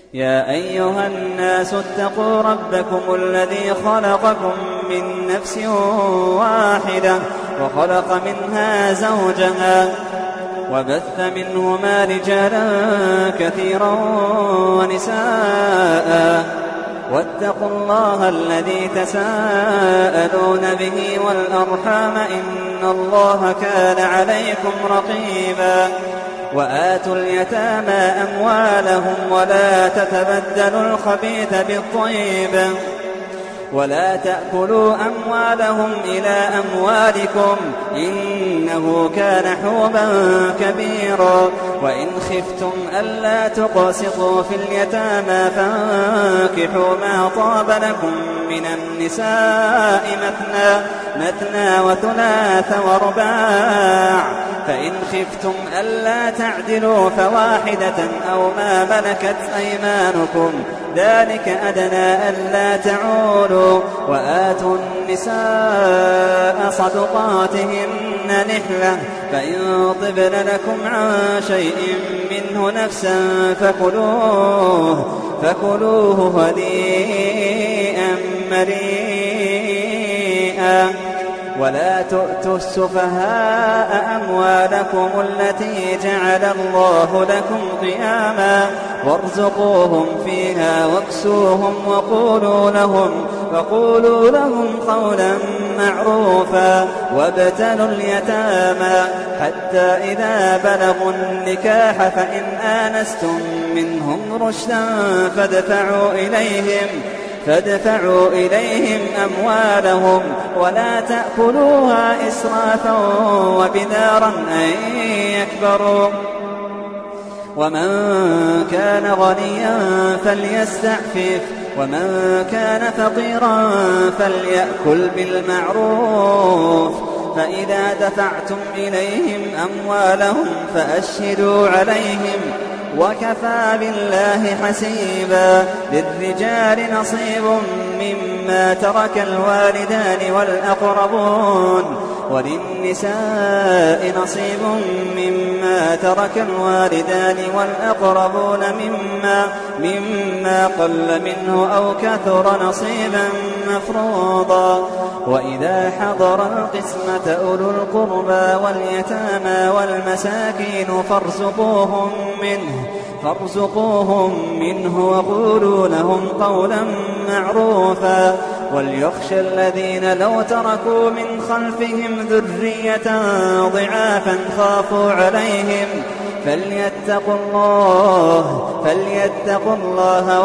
يا أيها الناس اتقوا ربكم الذي خلقكم من نفس واحدة وخلق منها زوجها وبث منهما رجالا كثيرا ونساء واتقوا الله الذي تساءلون به والأرحام إن الله كان عليكم رقيبا وآتوا اليتامى أموالهم ولا تتبدلوا الخبيث بالطيب ولا تأكلوا أموالهم إلى أموالكم إنه كان حوبا كبيرا وإن خفتم ألا تقسطوا في اليتامى فانكحوا ما طاب لكم من النساء مثنى وثلاث ورباع فإن خفتم ألا تعدلوا فواحدة أو ما ملكت أيمانكم ذلك أدنى ألا تعولوا وآتوا النساء صدقاتهن نحلة فإن طبن لكم عن شيء منه نفسا فكلوه هنيئا مريئا ولا تؤتوا السفهاء أموالكم التي جعل الله لكم قياما وارزقوهم فيها واكسوهم وقولوا لهم قولا معروفا وابتلوا اليتامى حتى إذا بلغوا النكاح فإن آنستم منهم رشدا فادفعوا إليهم أموالهم ولا تأكلوها إسرافا وبدارا أن يكبروا ومن كان غنيا فليستعفف ومن كان فقيرا فليأكل بالمعروف فإذا دفعتم إليهم أموالهم فأشهدوا عليهم وكفى بالله حسيبا للرجال نصيب مما ترك الوالدان والأقربون وللنساء نصيب مما ترك الوالدان والأقربون مما قل منه أو كثر نصيبا مفروضا وإذا حضر القسمة أولو القربى واليتامى والمساكين فارزقوهم منه وقولوا لهم قولا معروفا وليخشى الذين لو تركوا من خلفهم ذرية ضعافا خافوا عليهم فليتقوا الله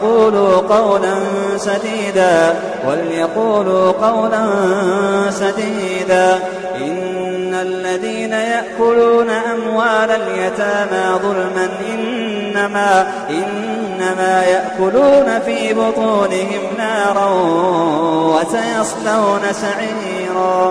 وليقولوا قولا سديدا إن الذين يأكلون أموال اليتامى ظلما إنما يأكلون في بطونهم نارا وسيصلون سعيرا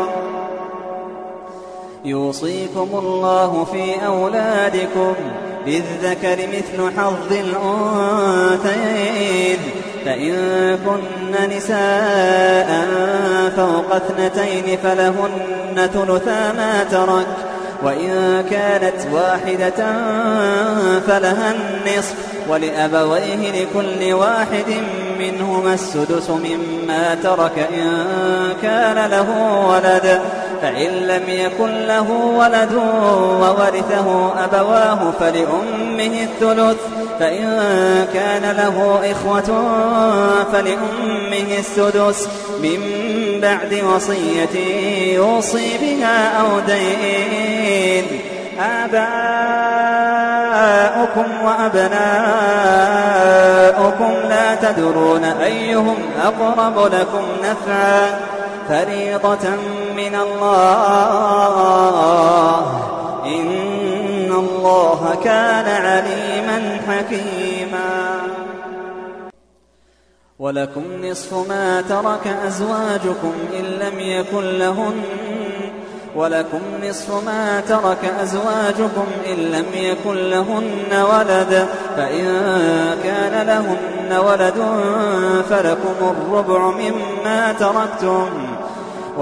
يوصيكم الله في أولادكم للذكر مثل حظ الأنثيين فإن كن نساء فوق 2 فلهن ثلثا ما ترك وإن كانت واحدة فلها النصف ولأبويه لكل واحد منهما السدس مما ترك إن كان له ولد فإن لم يكن له ولد وورثه أبواه فلأمه الثلث فإن كان له إخوة فلأمه السدس من بعد وصية يوصي بها أو دين آباؤكم وأبناؤكم لا تدرون أيهم أقرب لكم نفعا فريضة من الله إن الله كان عليما حكيما ولكم نصف ما ترك أزواجكم إن لم يكن لهن ولد فإن كان لهن ولد فلكم الربع مما تركتم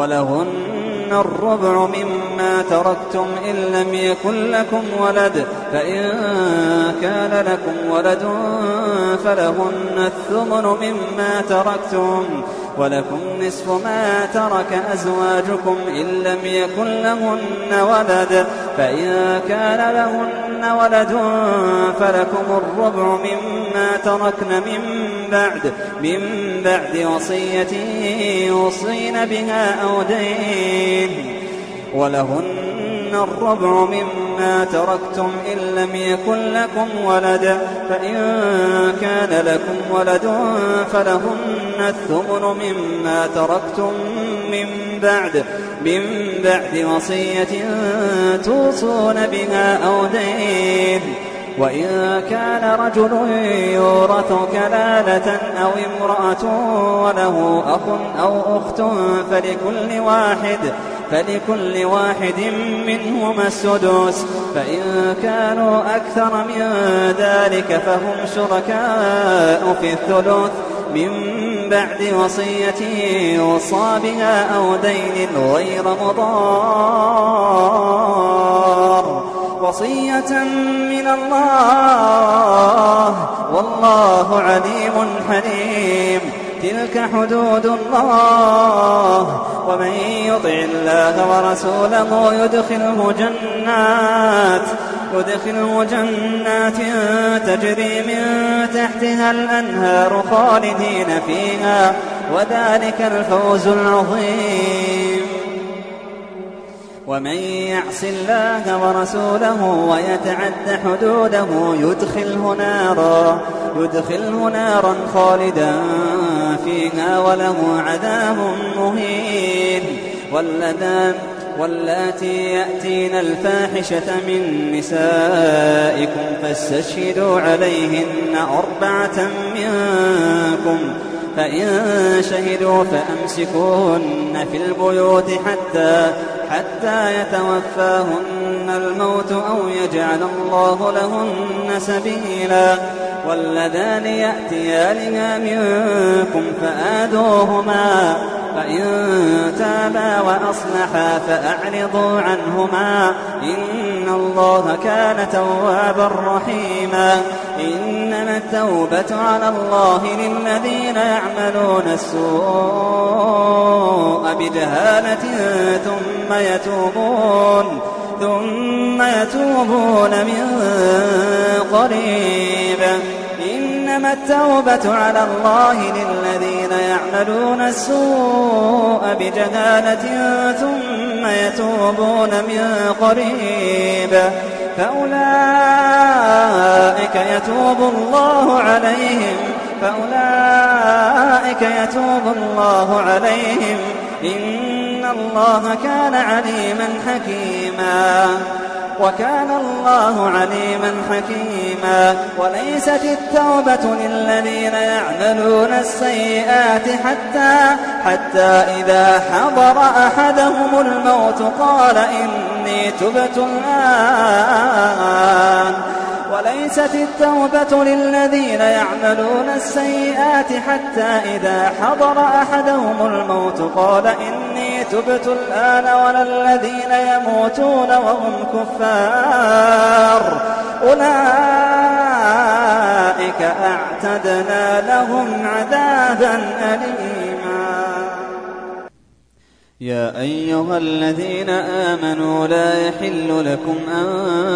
ولهن الربع مما تركتم إن لم يكن لكم ولد فإن كان لكم ولد فلهن الثمن مما تركتم ولكم نصف ما ترك أزواجكم إن لم يكن لهن ولد فإن كان لهن ولد فلكم الربع مما تركن من بعد وصية يوصين بها أو دين ولهن الربع مما تركتم إن لم يكن لكم ولد فإن كان لكم ولد فلهن الثمن مما تركتم من بعد وصية توصون بها أو دين وإن كان رجل يورث كلالة أو امرأة وله أخ أو أخت فلكل واحد منهما السدس فإن كانوا أكثر من ذلك فهم شركاء في الثلث من بعد وصية يوصى بها أو دين غير مضار وصية من الله والله عليم حليم تلك حدود الله ومن يطع الله ورسوله يدخله جنات تجري من تحتها الأنهار خالدين فيها وذلك الفوز العظيم ومن يعص الله ورسوله ويتعد حدوده يدخله نارا خالدا فيها وله عذاب مهين واللاتي يأتين الفاحشة من نسائكم فاستشهدوا عليهن 4 منكم فإن شهدوا فأمسكوهن في البيوت حتى يتوفاهن الموت أو يجعل الله لهن سبيلا واللذان يأتيانها منكم فآذوهما فإن تابا وأصلحا فأعرضوا عنهما إن الله كان توابا رحيما إنما التوبة على الله للذين يعملون السوء بجهالة ثم يتوبون من قريب إنما التوبة على الله للذين يعملون السوء بجهالة ثم يتوبون من قريب فأولئك يتوب الله عليهم إن الله كان عليما حكيما وكان الله عليما حكيما وليست التوبة للذين يعملون السيئات حتى إذا حضر أحدهم الموت قال إني تبت الآن وليست التوبة للذين يعملون السيئات حتى إذا حضر أحدهم الموت قال إني تبت الآن ولا الذين يموتون وهم كفار أولئك أعتدنا لهم عذابا أليما يا أيها الذين آمنوا لا يحل لكم أن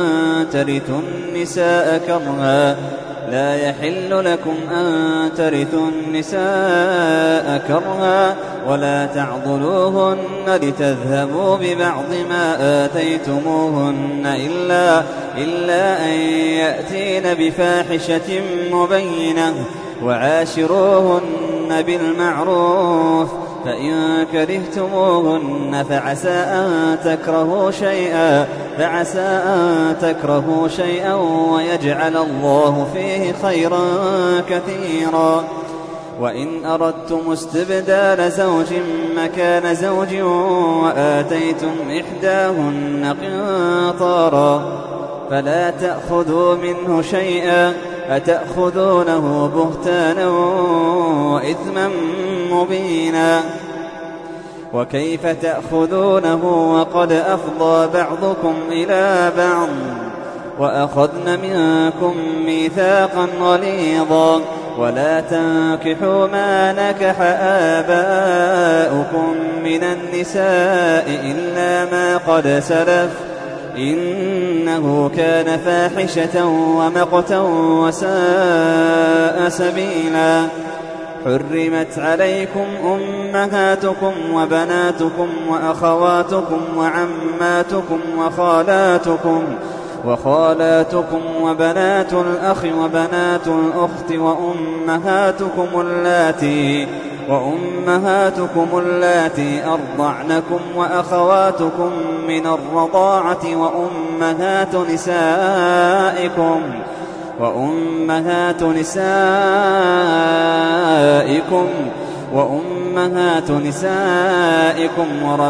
ترثوا النساء كرها ولا تعضلوهن لتذهبوا ببعض ما آتيتموهن إلا أن يأتين بفاحشة مبينة وعاشروهن بالمعروف فإن كرهتموهن فعسى أن تكرهوا شيئا ويجعل الله فيه خيرا كثيرا وإن أردتم استبدال زوج مكان زوج وآتيتم إحداهن قنطارا فلا تأخذوا منه شيئا أتأخذونه بهتانا وإثما مبينا وكيف تأخذونه وقد أفضى بعضكم إلى بعض وأخذن منكم ميثاقا غليظا ولا تنكحوا ما نكح آباؤكم من النساء إلا ما قد سلف إنه كان فاحشة ومقتا وساء سبيلا. حرمت عليكم أمهاتكم وبناتكم وأخواتكم وعماتكم وخالاتكم وبنات الأخ وبنات الأخت وأمهاتكم اللاتي أرضعنكم وأخواتكم من الرضاعة وأمهات نسائكم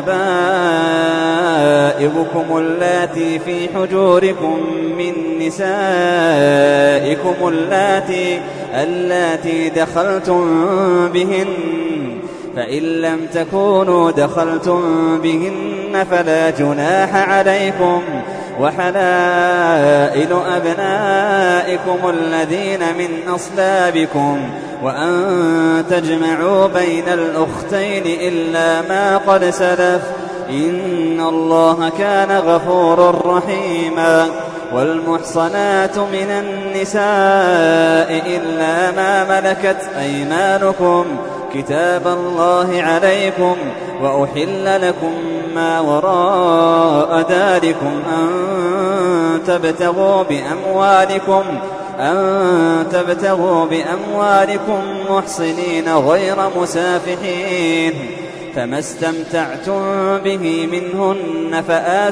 وربائبكم اللاتي في حجوركم من نسائكم اللاتي دخلتم بهن، فإن لم تكونوا دخلتم بهن فلا جناح عليكم. وحلائل أبنائكم الذين من أصلابكم وأن تجمعوا بين الأختين إلا ما قد سلف إن الله كان غفورا رحيما. والمحصنات من النساء إلا ما ملكت أيمانكم كتاب الله عليكم، وأحل لكم ما وراء ذلكم أن تبتغوا بأموالكم محصنين غير مسافحين، فما استمتعتم به منهن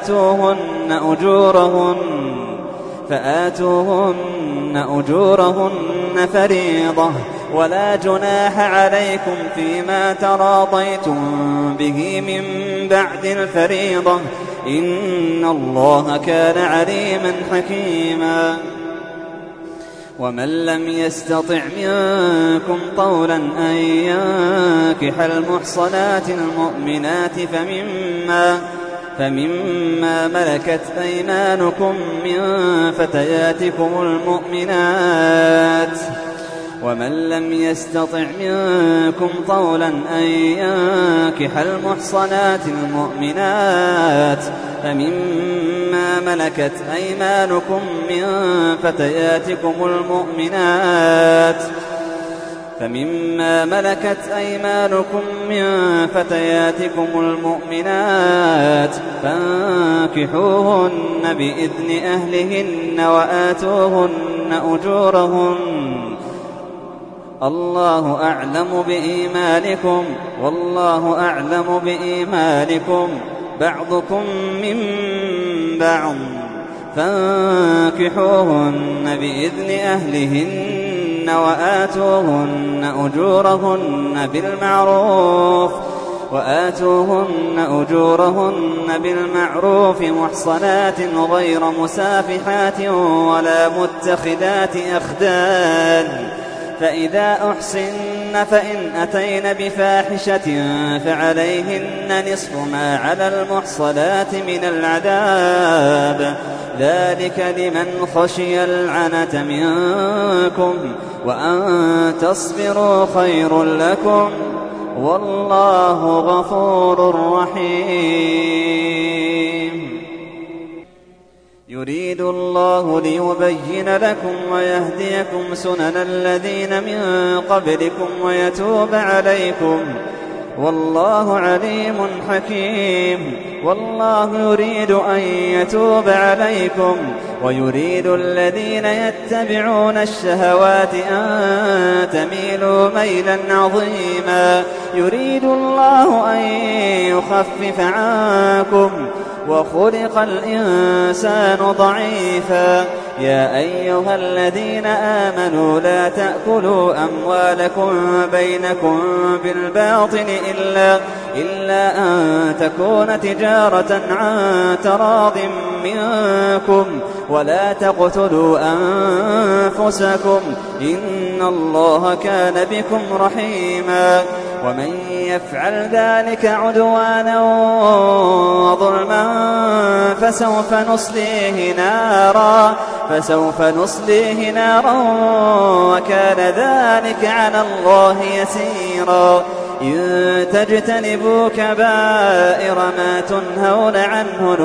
فآتوهن أجورهن فريضة، ولا جناح عليكم فيما تراضيتم به من بعد الفريضة إن الله كان عليما حكيما. ومن لم يستطع منكم طولا أن ينكح المحصنات المؤمنات فمما ملكت أيمانكم من فتياتكم المؤمنات. ومن لم يستطع منكم طولا أن ينكح المحصنات المؤمنات فمما ملكت أيمانكم من فتياتكم المؤمنات فانكحوهن بإذن أهلهن وآتوهن أجورهن. الله أعلم بإيمانكم بعضكم من بعض، فانكحوهن بإذن أهلهن وآتوهن أجورهن بالمعروف محصنات غير مسافحات ولا متخذات أخدان. فإذا أحسن فإن أتين بفاحشة فعليهن نصف ما على المحصنات من العذاب، ذلك لمن خشي العنة منكم، وأن تصبروا خير لكم، والله غفور رحيم. يريد الله ليبين لكم ويهديكم سنن الذين من قبلكم ويتوب عليكم، والله عليم حكيم. والله يريد أن يتوب عليكم ويريد الذين يتبعون الشهوات أن تميلوا ميلا عظيما. يريد الله أن يخفف عنكم وخلق الإنسان ضعيفا، يا أيها الذين آمنوا لا تأكلوا أموالكم بينكم بالباطل إلا أن تكون تجارة عن تراض منكم ولا تقتلوا أنفسكم إن الله كان بكم رحيما ومن يفعل ذلك عدوانا وظلما فسوف نصليه نارا وكان ذلك على الله يسيرا إن تجتنبوا كبائر ما تنهون عنه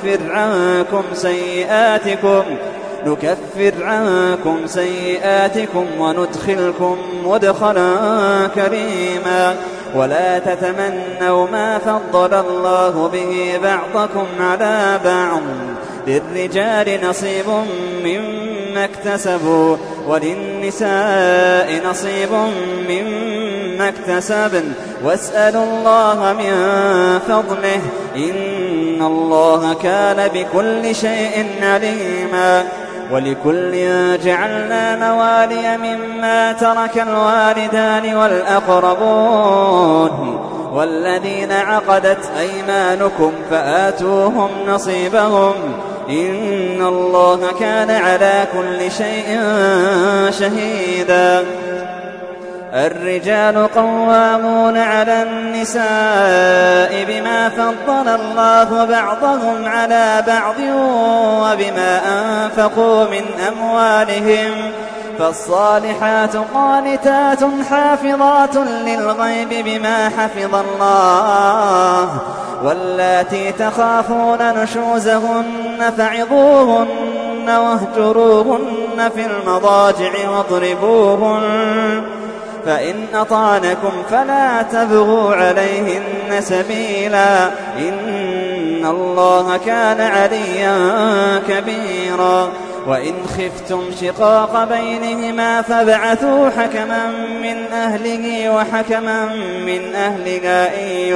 نكفر عنكم سيئاتكم وندخلكم مدخلا كريما ولا تتمنوا ما فضل الله به بعضكم على بعض للرجال نصيب مما اكتسبوا وللنساء نصيب مما اكتسبن واسألوا الله من فضله إن الله كان بكل شيء عليما ولكل جعلنا موالي مما ترك الوالدان والأقربون والذين عقدت أيمانكم فآتوهم نصيبهم إن الله كان على كل شيء شهيدا الرجال قوامون على النساء بما فضل الله بعضهم على بعض وبما أنفقوا من أموالهم فالصالحات قانتات حافظات للغيب بما حفظ الله واللاتي تخافون نشوزهن فعظوهن واهجروهن في المضاجع واضربوهن فإن أطعنكم فلا تبغوا عليهن سبيلا إن الله كان عليا كبيرا وإن خفتم شقاق بينهما فابعثوا حكما من أهله وحكما من أهلها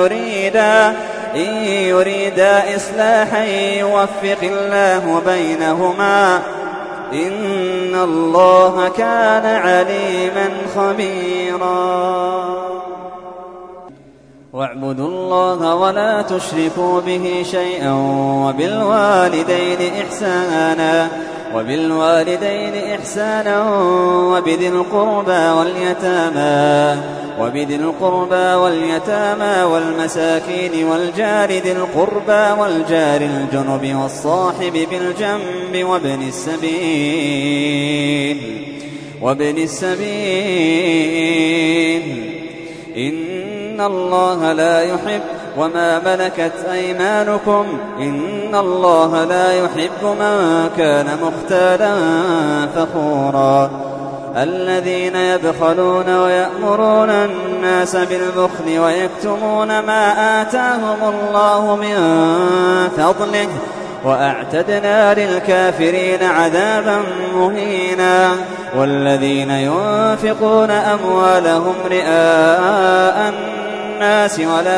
إن يريدا إصلاحا يوفق الله بينهما إن الله كان عليما خبيرا واعبدوا الله ولا تشركوا به شيئا وبالوالدين إحسانا وبذي القربى واليتامى والمساكين والجار ذي القربى والجار الجنب والصاحب بالجنب وابن السبيل إن الله لا يحب وما ملكت أيمانكم إن الله لا يحب من كان مختالا فخورا الذين يبخلون ويأمرون الناس بالبخل ويكتمون ما آتاهم الله من فضله وأعتدنا للكافرين عذابا مهينا والذين ينفقون أموالهم رئاء الناس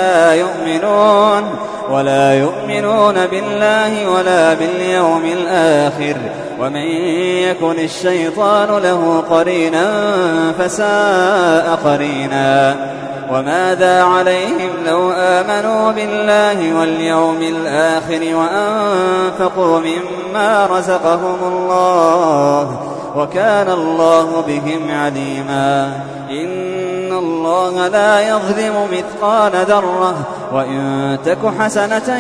ولا يؤمنون بالله ولا باليوم الآخر ومن يكن الشيطان له قرينا فساء قرينا وماذا عليهم لو آمنوا بالله واليوم الآخر وأنفقوا مما رزقهم الله وكان الله بهم عليما إن الله لا يظلم مثقال ذرة وإن تك حسنة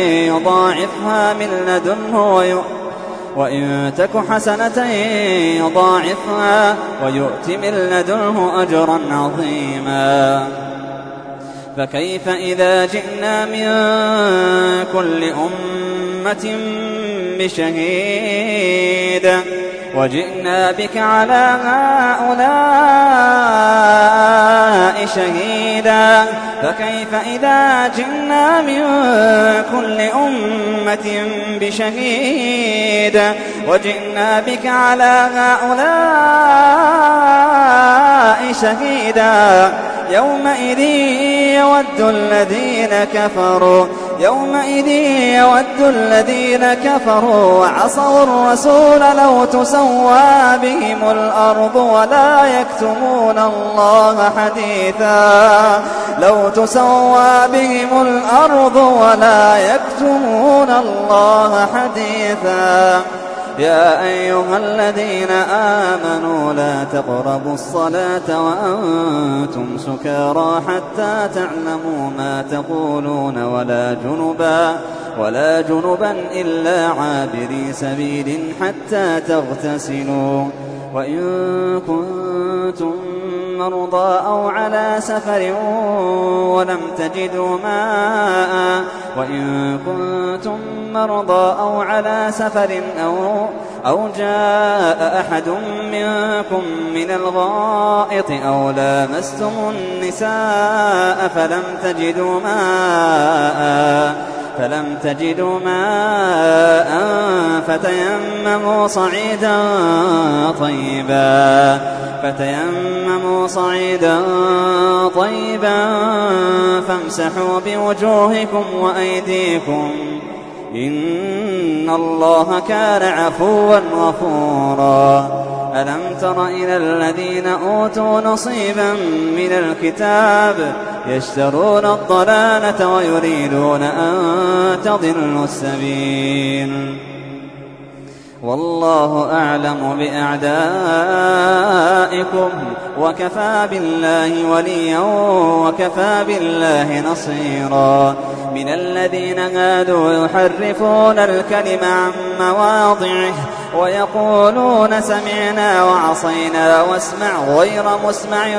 يضاعفها ويؤت من لدنه أجرا عظيما فكيف إذا جئنا من كل أمة بشهيد وجئنا بك على هؤلاء شهيدا فكيف إذا جئنا من كل أمة بشهيد وجئنا بك على هؤلاء شهيدا يومئذ يود الذين كفروا يومئذ يود الذين كفروا وعصوا الرسول لو تسوى بهم الأرض ولا يكتمون الله حديثا لو تسوى بهم الأرض ولا يكتمون الله حديثا. يا أيها الذين آمنوا لا تقربوا الصلاة وأنتم سكارى حتى تعلموا ما تقولون ولا جنبا إلا عابري سبيل حتى تغتسلوا وإن كنتم مرضى أو على سفر ولم تجدوا ماء أو جاء أحد منكم من الغائط أو لامستم النساء فلم تجدوا ماء فتيمموا صعيدا طيبا فامسحوا بوجوهكم وأيديكم إن الله كان عفوا غفورا. ألم تر إلى الذين أوتوا نصيبا من الكتاب يشترون الضلالة ويريدون أن تضلوا السبيل والله أعلم بأعدائكم وكفى بالله وليا وكفى بالله نصيرا. من الذين هادوا يحرفون الكلم عن مواضعه ويقولون سمعنا وعصينا واسمع غير مسمع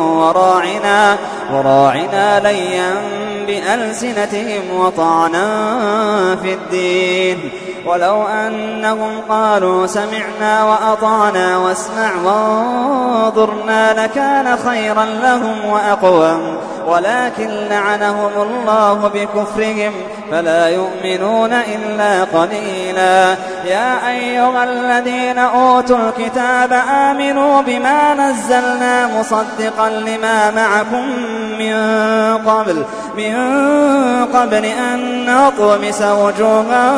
وراعنا ليا بألسنتهم وطعنا في الدين ولو أنهم قالوا سمعنا وأطعنا واسمع وانظرنا لكان خيرا لهم وأقوم ولكن لعنهم الله بكفرهم فلا يؤمنون إلا قليلا. يا أيها الذين أوتوا الكتاب آمنوا بما نزلنا مصدقا لما معكم من قبل أن نطمس وجوها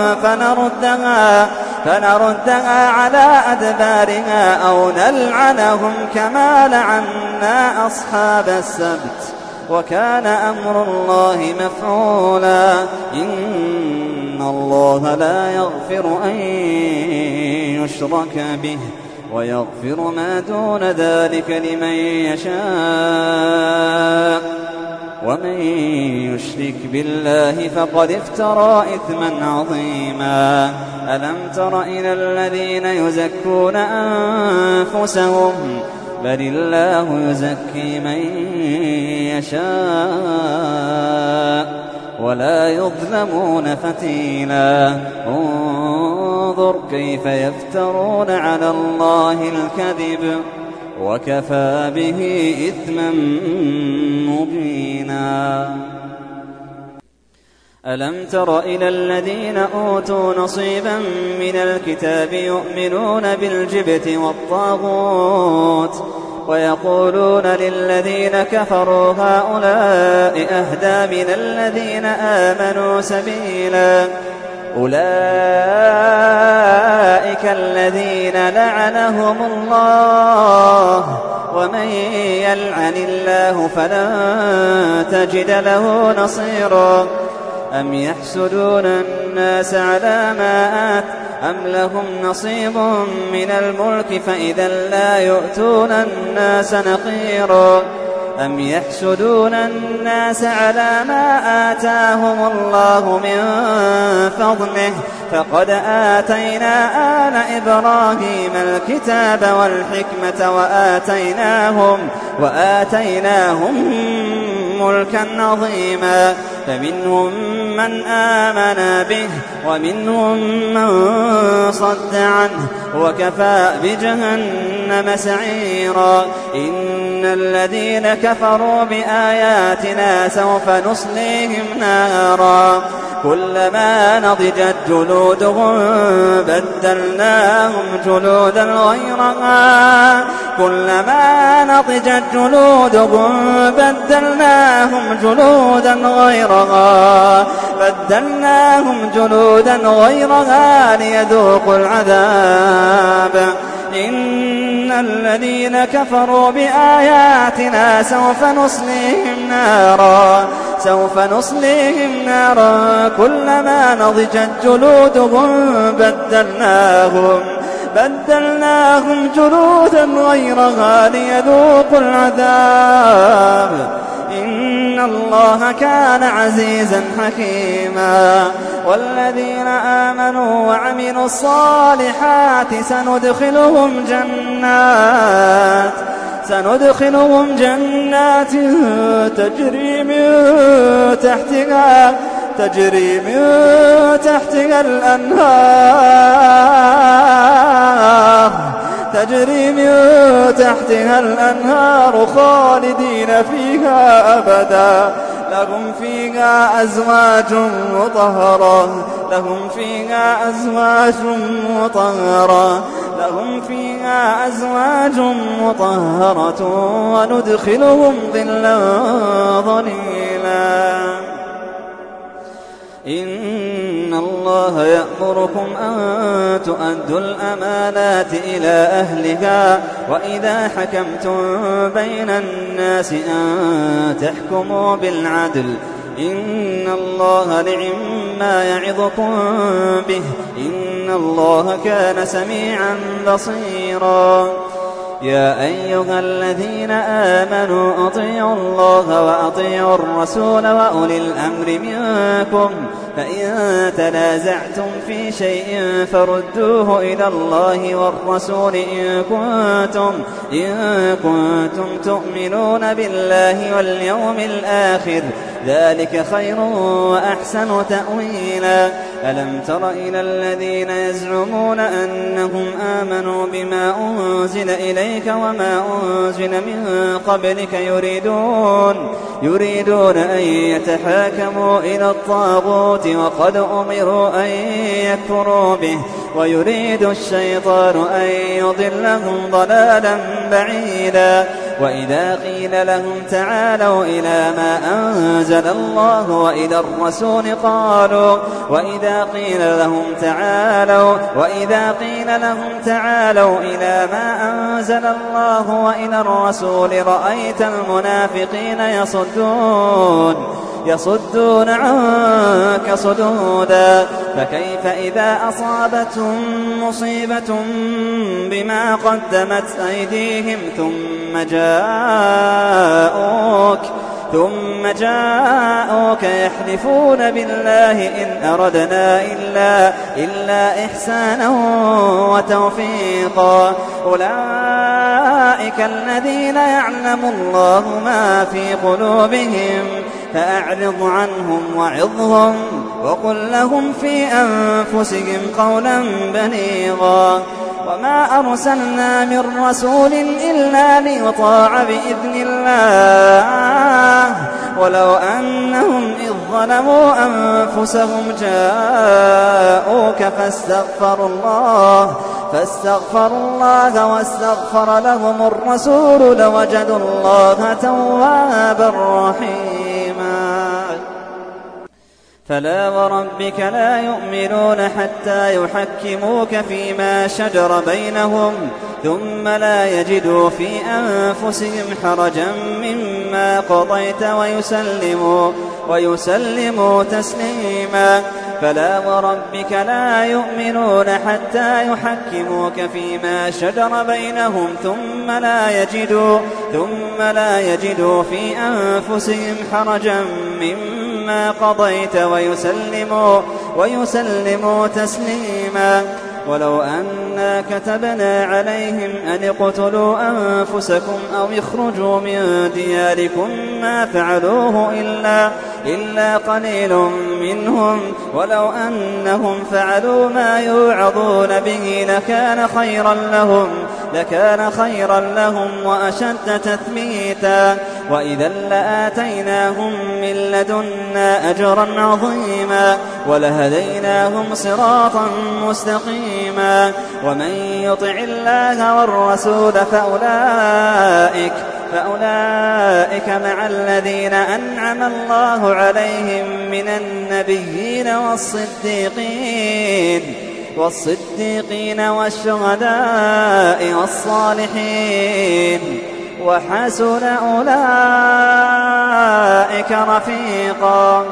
فنردها على أدبارها أو نلعنهم كما لعنا أصحاب السبت وكان أمر الله مفعولا. إن الله لا يغفر أن يشرك به ويغفر ما دون ذلك لمن يشاء ومن يشرك بالله فقد افترى إثما عظيما. ألم تر إلى الذين يزكون أنفسهم بل الله يزكي من يشاء ولا يظلمون فتيلا. انظر كيف يفترون على الله الكذب وكفى به إثما مبينا. ألم تر إلى الذين أوتوا نصيبا من الكتاب يؤمنون بالجبت والطاغوت ويقولون للذين كفروا هؤلاء أهدى من الذين آمنوا سبيلا. أولئك الذين لعنهم الله ومن يلعن الله فلن تجد له نصيرا. أم يحسدون الناس على ما أم لهم نصيب من الملك فإذا لا يؤتون الناس نقيرا. أم يحسدون الناس على ما آتاهم الله من فضله فقد آتينا آل إبراهيم الكتاب والحكمة وآتيناهم ملكا عظيما. فمنهم من آمن به ومنهم من صد عنه وكفى بجهنم سعيرا. إن الذين كفروا بآياتنا سوف نصليهم نارا كلما نضجت جلودهم بدلناهم جلودا غيرها غيرها بدلناهم جلودا غيرها ليذوقوا العذاب إن الذين كفروا بآياتنا سوف نصليهم نارا كلما نضجت جلودهم بدلناهم جلودا غيرها ليذوقوا العذاب إن الله كان عزيزا حكيما والذين آمنوا وعملوا الصالحات سندخلهم جنات تجري من تحتها الأنهار خالدين فيها أبدا لهم فيها أزواج مطهرة وندخلهم ظلا ظليلا إن الله يأمركم أن تؤدوا الأمانات إلى أهلها وإذا حكمتم بين الناس أن تحكموا بالعدل إن الله نعما يعظكم به إن الله كان سميعا بصيرا يا أيها الذين آمنوا أطيعوا الله وأطيعوا الرسول وأولي الأمر منكم فإن تنازعتم في شيء فردوه إلى الله والرسول إن كنتم تؤمنون بالله واليوم الآخر ذلك خير وأحسن تأويلا ألم تر إلى الذين يزعمون أنهم آمنوا بما أنزل إليك وما أنزل من قبلك يريدون أن يتحاكموا إلى الطاغوت وقد أمروا أن يكفروا به ويريد الشيطان أن يضلهم ضلالا بعيدا وإذا قيل لهم تعالوا إلى ما أنزل الله وإلى الرسول وإذا قيل لهم تعالوا إلى ما أنزل الله وإلى الرسول رأيت المنافقين يصدون عنك صدودا فكيف إذا أصابتهم مصيبة بما قدمت أيديهم ثم جاءوك يحلفون بالله إن أردنا إلا إحسانا وتوفيقا أولئك الذين يعلم الله ما في قلوبهم فأعرض عنهم وعظهم وقل لهم في أنفسهم قولا بليغا وما أرسلنا من رسول إلا ليطاع بإذن الله ولو أنهم إذ ظلموا أنفسهم جاءوك فاستغفروا الله واستغفر لهم الرسول لوجدوا الله توابا رحيما فلا وربك لا يؤمنون حتى يحكموك فيما شجر بينهم ثم لا يجدوا في أنفسهم حرجا مما قضيت ويسلموا تسليما فلا وربك لا يؤمنون حتى يحكموك فيما شجر بينهم ثم لا يجدوا في أنفسهم حرجا مما قضيت ويسلموا تسليما ولو أنا كتبنا عليهم أن اقتلوا أنفسكم أو اخرجوا من دياركم ما فعلوه إلا قليل منهم ولو أنهم فعلوا ما يوعظون به لكان خيرا لهم وأشد تثبيتا وإذا لآتيناهم من لدنا أجرا عظيما ولهديناهم صراطا مستقيما ومن يطع الله والرسول فأولئك مع الذين أنعم الله عليهم من النبيين والصديقين والشهداء والصالحين وحسن أولئك رفيقا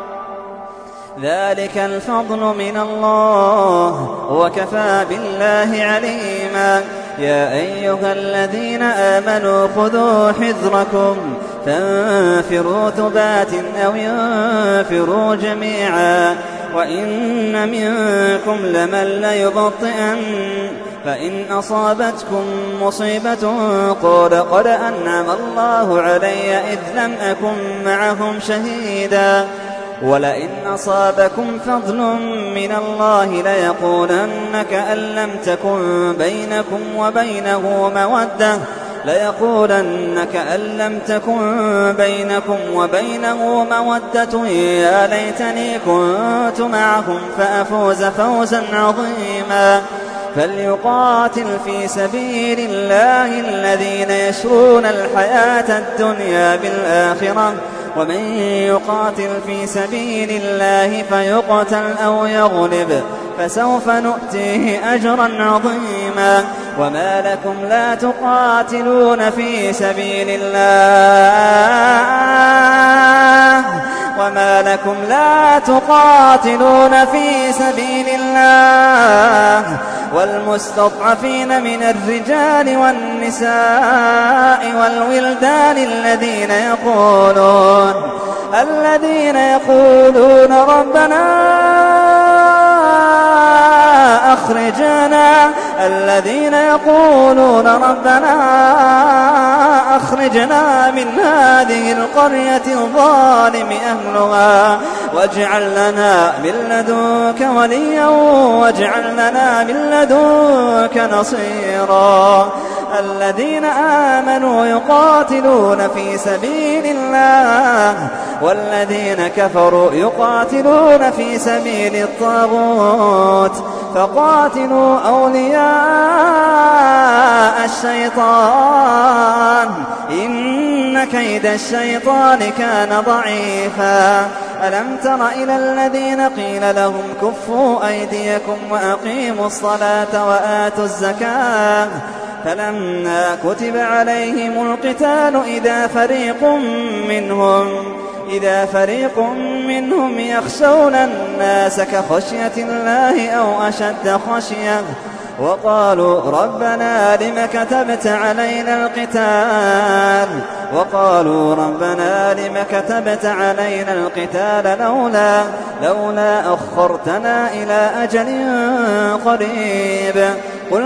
ذلك الفضل من الله وكفى بالله عليما يا أيها الذين آمنوا خذوا حذركم فانفروا ثبات أو ينفروا جميعا وإن منكم لمن ليبطئن فإن أصابتكم مصيبة قال قد أنعم الله علي إذ لم أكن معهم شهيدا ولئن أصابكم فضل من الله ليقولن كأن لم تكن بينكم وبينه مودة يا ليتني كنت معهم فأفوز فوزا عظيما فليقاتل في سبيل الله الذين يشرون الحياة الدنيا بالآخرة ومن يقاتل في سبيل الله فيقتل أو يغلب فسوف نؤتيه أجرا عظيما وما لكم لا تقاتلون في سبيل الله والمستضعفين من الرجال والنساء والولدان الذين يقولون ربنا أخرجنا من هذه القرية الظالم أهلها واجعل لنا من لدنك وليا واجعل لنا من لدنك نصيرا الذين آمنوا يقاتلون في سبيل الله والذين كفروا يقاتلون في سبيل الطاغوت فقاتلوا أولياء الشيطان إن كيد الشيطان كان ضعيفا ألم تر إلى الذين قيل لهم كفوا أيديكم وأقيموا الصلاة وآتوا الزكاة فلما كتب عليهم القتال إذا فريق منهم يخشون الناس كخشية الله أو أشد خشية وقالوا ربنا لم كتبت علينا القتال لولا أخرتنا إلى أجل قريب قل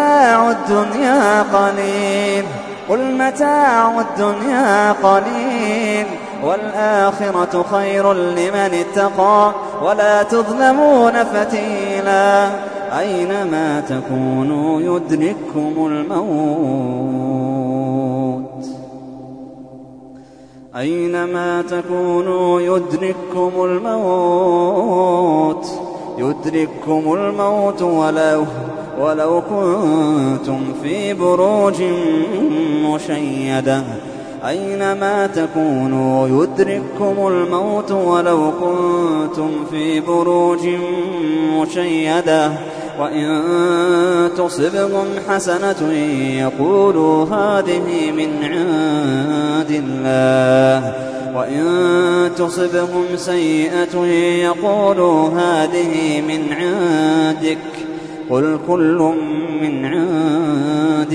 متاع الدنيا قليل والآخرة خير لمن اتقى ولا تظلمون فتيلا أينما تكونوا يدرككم الموت ولو كنتم في بروج مشيدة أينما تكونوا يدرككم الموت ولو كنتم في بروج مشيدة وإن تصبهم حسنة يقولوا هذه من عند الله وإن تصبهم سيئة يقولوا هذه من عندك قل كل من عند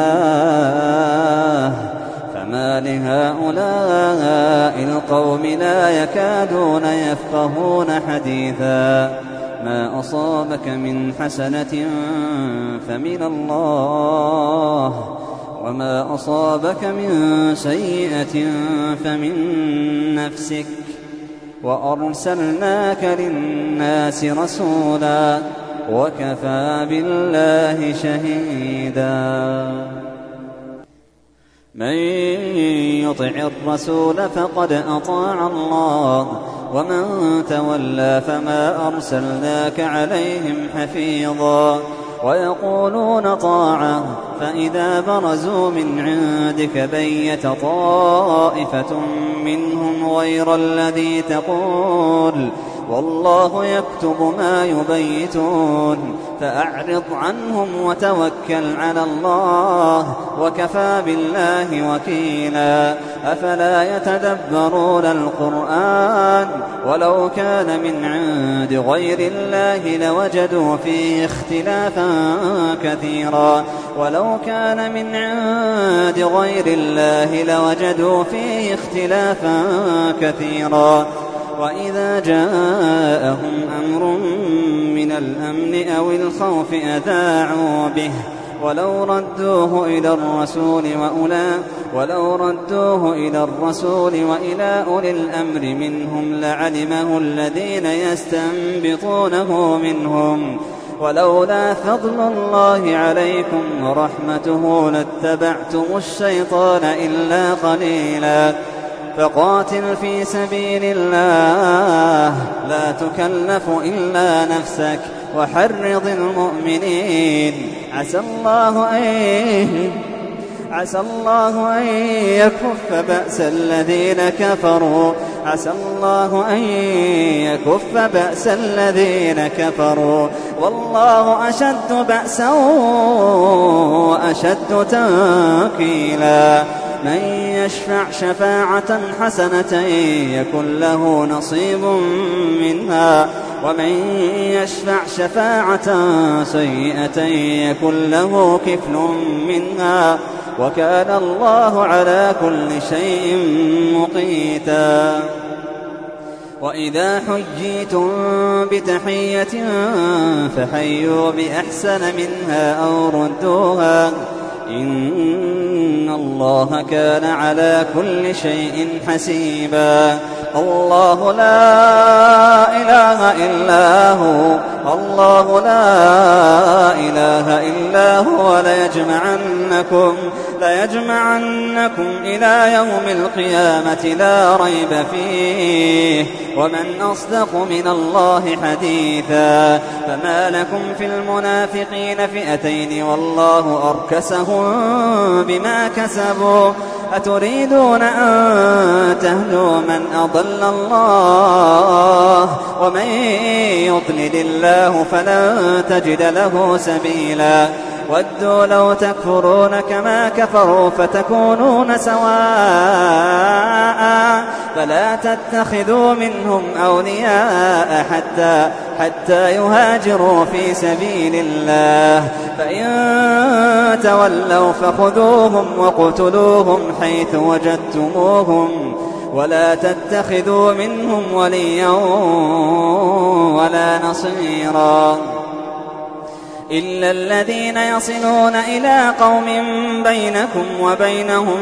الله فما لهؤلاء القوم لا يكادون يفقهون حديثا ما أصابك من حسنة فمن الله وما أصابك من سيئة فمن نفسك وأرسلناك للناس رسولا وكفى بالله شهيدا من يطع الرسول فقد أطاع الله ومن تولى فما أرسلناك عليهم حفيظا ويقولون طاعة فإذا برزوا من عندك بيت طائفة منهم غير الذي تقول والله يكتب ما يبيتون فأعرض عنهم وتوكل على الله وكفى بالله وكيلا. أفلا يتدبرون القرآن ولو كان من عند غير الله لوجدوا فيه اختلافا كثيرا ولو كان من عند غير الله لوجدوا فيه اختلافا كثيرا. وإذا جاءهم أمر من الأمن أو الخوف أذاعوا به ولو ردوه إلى الرسول وإلى أولي الأمر منهم لعلمه الذين يستنبطونه منهم ولولا فضل الله عليكم ورحمته لاتبعتم الشيطان إلا قليلا. فقاتل في سبيل الله لا تكلف إلا نفسك وحرض المؤمنين عسى الله أن يكف بأس الذين كفروا والله أشد بأسا وأشد تنكيلا. من يشفع شفاعة حسنة يكن له نصيب منها ومن يشفع شفاعة سيئة يكن له كفل منها وكان الله على كل شيء مقيتا. وإذا حييتم بتحية فحيوا بأحسن منها أو ردوها إن الله كان على كل شيء حسيبا. الله لا إله إلا هو ليجمعنكم إلى يوم القيامة لا ريب فيه ومن أصدق من الله حديثا. فما لكم في المنافقين فئتين والله أركسهم بما كسبوا أتريدون أن تهدوا من أضل الله ومن يضلل الله فلن تجد له سبيلا. ودوا لو تكفرون كما كفروا فتكونون سواء فلا تتخذوا منهم أولياء حتى يهاجروا في سبيل الله فإن تولوا فخذوهم وقتلوهم حيث وجدتموهم ولا تتخذوا منهم وليا ولا نصيرا إلا الذين يصلون إلى قوم بينكم وبينهم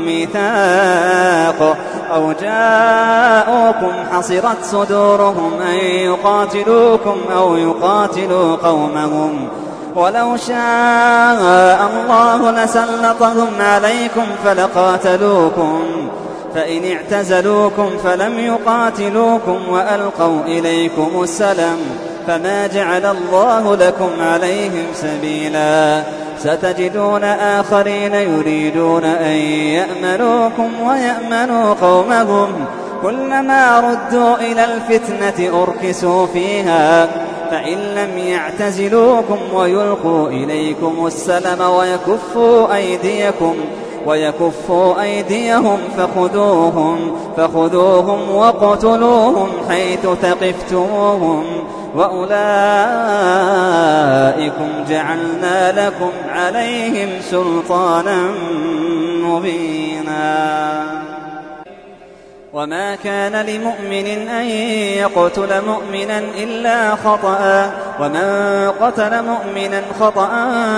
ميثاق أو جاءوكم حصرت صدورهم أن يقاتلوكم أو يقاتلوا قومهم ولو شاء الله لسلطهم عليكم فلقاتلوكم فإن اعتزلوكم فلم يقاتلوكم وألقوا إليكم السلم فما جعل الله لكم عليهم سبيلا. ستجدون آخرين يريدون أن يأمنوكم ويأمنوا قومهم كلما ردوا إلى الفتنة أركسوا فيها فإن لم يعتزلوكم ويلقوا إليكم السلم ويكفوا أيديهم فخذوهم وقتلوهم حيث ثقفتموهم وأولئكم جعلنا لكم عليهم سلطانا مبينا. وما كان لمؤمن أن يقتل مؤمنا إلا خطأ ومن قتل مؤمنا خطأ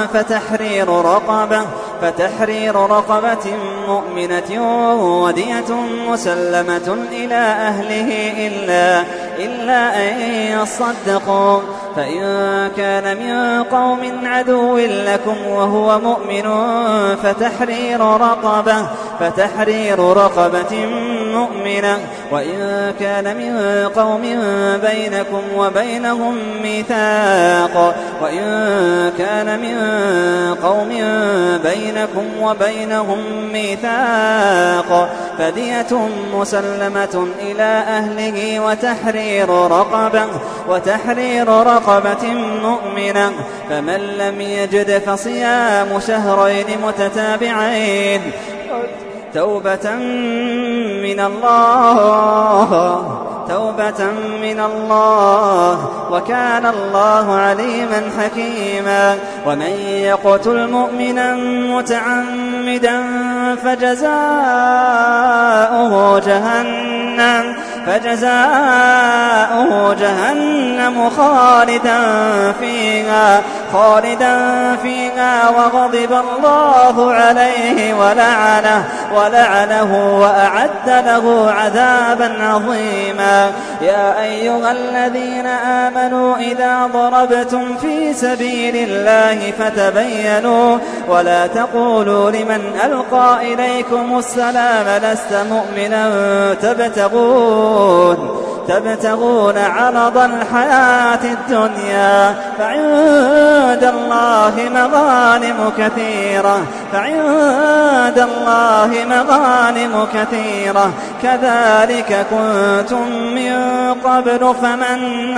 فتحرير رقبة مؤمنة ودية مسلمة إلى أهله إلا أن يصدقوا فإن كان من قوم عدو لكم وهو مؤمن فتحرير رقبة مؤمنة. وإن كان من قوم بينكم وبينهم ميثاق فدية مسلمة إلى أهله وتحرير رقبة مؤمنة. فمن لم يجد فصيام شهرين متتابعين توبة من الله وكان الله عليما حكيما. ومن يقتل مؤمنا متعمدا فجزاؤه جهنم خالدا فيها وغضب الله عليه ولعنه وأعد له عذابا عظيما. يا أيها الذين آمنوا إذا ضربتم في سبيل الله فتبينوا ولا تقولوا لمن ألقى إليكم السلام لست مؤمنا تبتغون عرض الحياة الدنيا فعند الله مغانم كثيرة كذلك كنتم من قبل فمن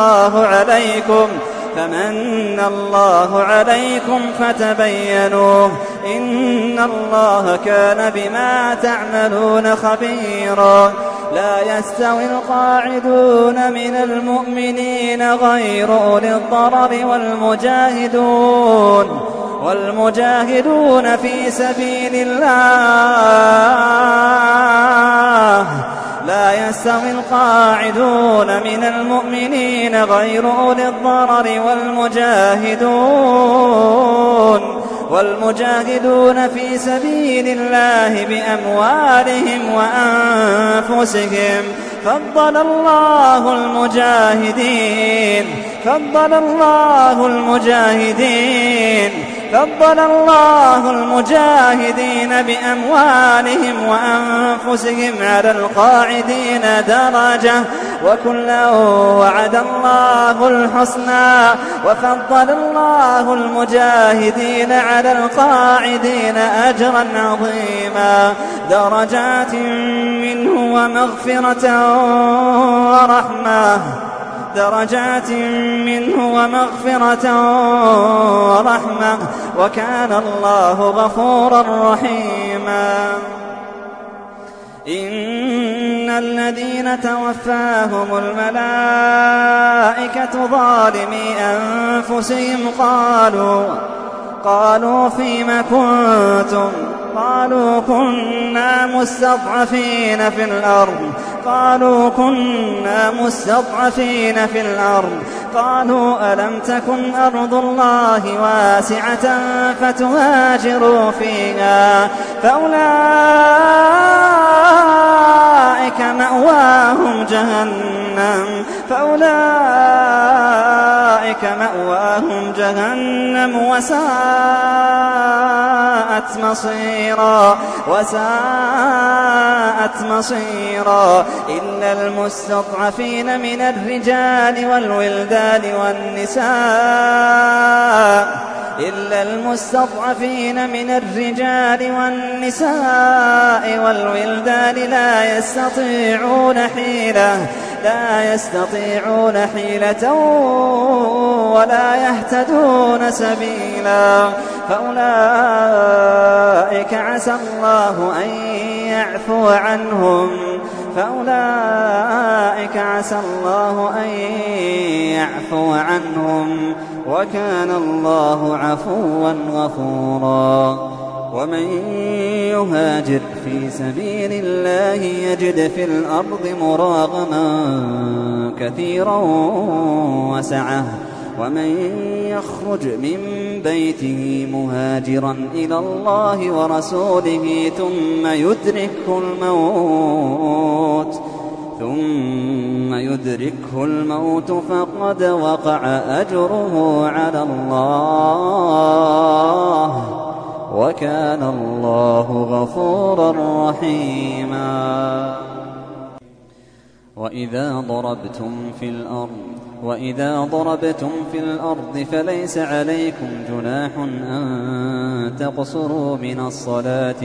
الله عليكم فتبينوا إن الله كان بما تعملون خبيرا. لا يستوي القاعدون من المؤمنين غير أولي الضرر والمجاهدون في سبيل الله. لا يستوي القاعدون من المؤمنين غير أولي الضرر والمجاهدون في سبيل الله بأموالهم وأنفسهم. فضل الله المجاهدين بأموالهم وأنفسهم على القاعدين درجة وكلا وعد الله الحسنى. وفضل الله المجاهدين على القاعدين أجرا عظيما درجات منه ومغفرة ورحمة وكان الله غفورا رحيما. إن الذين توفاهم الملائكة ظالمي أنفسهم قالوا فيم كنتم قالوا كنا مستضعفين في الأرض قالوا ألم تكن أرض الله واسعة فتهاجروا فيها فأولئك مأواهم جهنم وساءت مصيرا. إلا المستضعفين من الرجال والنساء والولدان لا يستطيعون حيلة ولا يهتدون سبيلا. فأولئك عسى الله أن يعفو عنهم وكان الله عفوا غفورا. ومن يهاجر في سبيل الله يجد في الأرض مراغما كثيرا وسعة. ومن يخرج من بيته مهاجرا إلى الله ورسوله ثم يدركه الموت فقد وقع أجره على الله وكان الله غفورا رحيما. وإذا ضربتم في الأرض فليس عليكم جناح أن تقصروا من الصلاة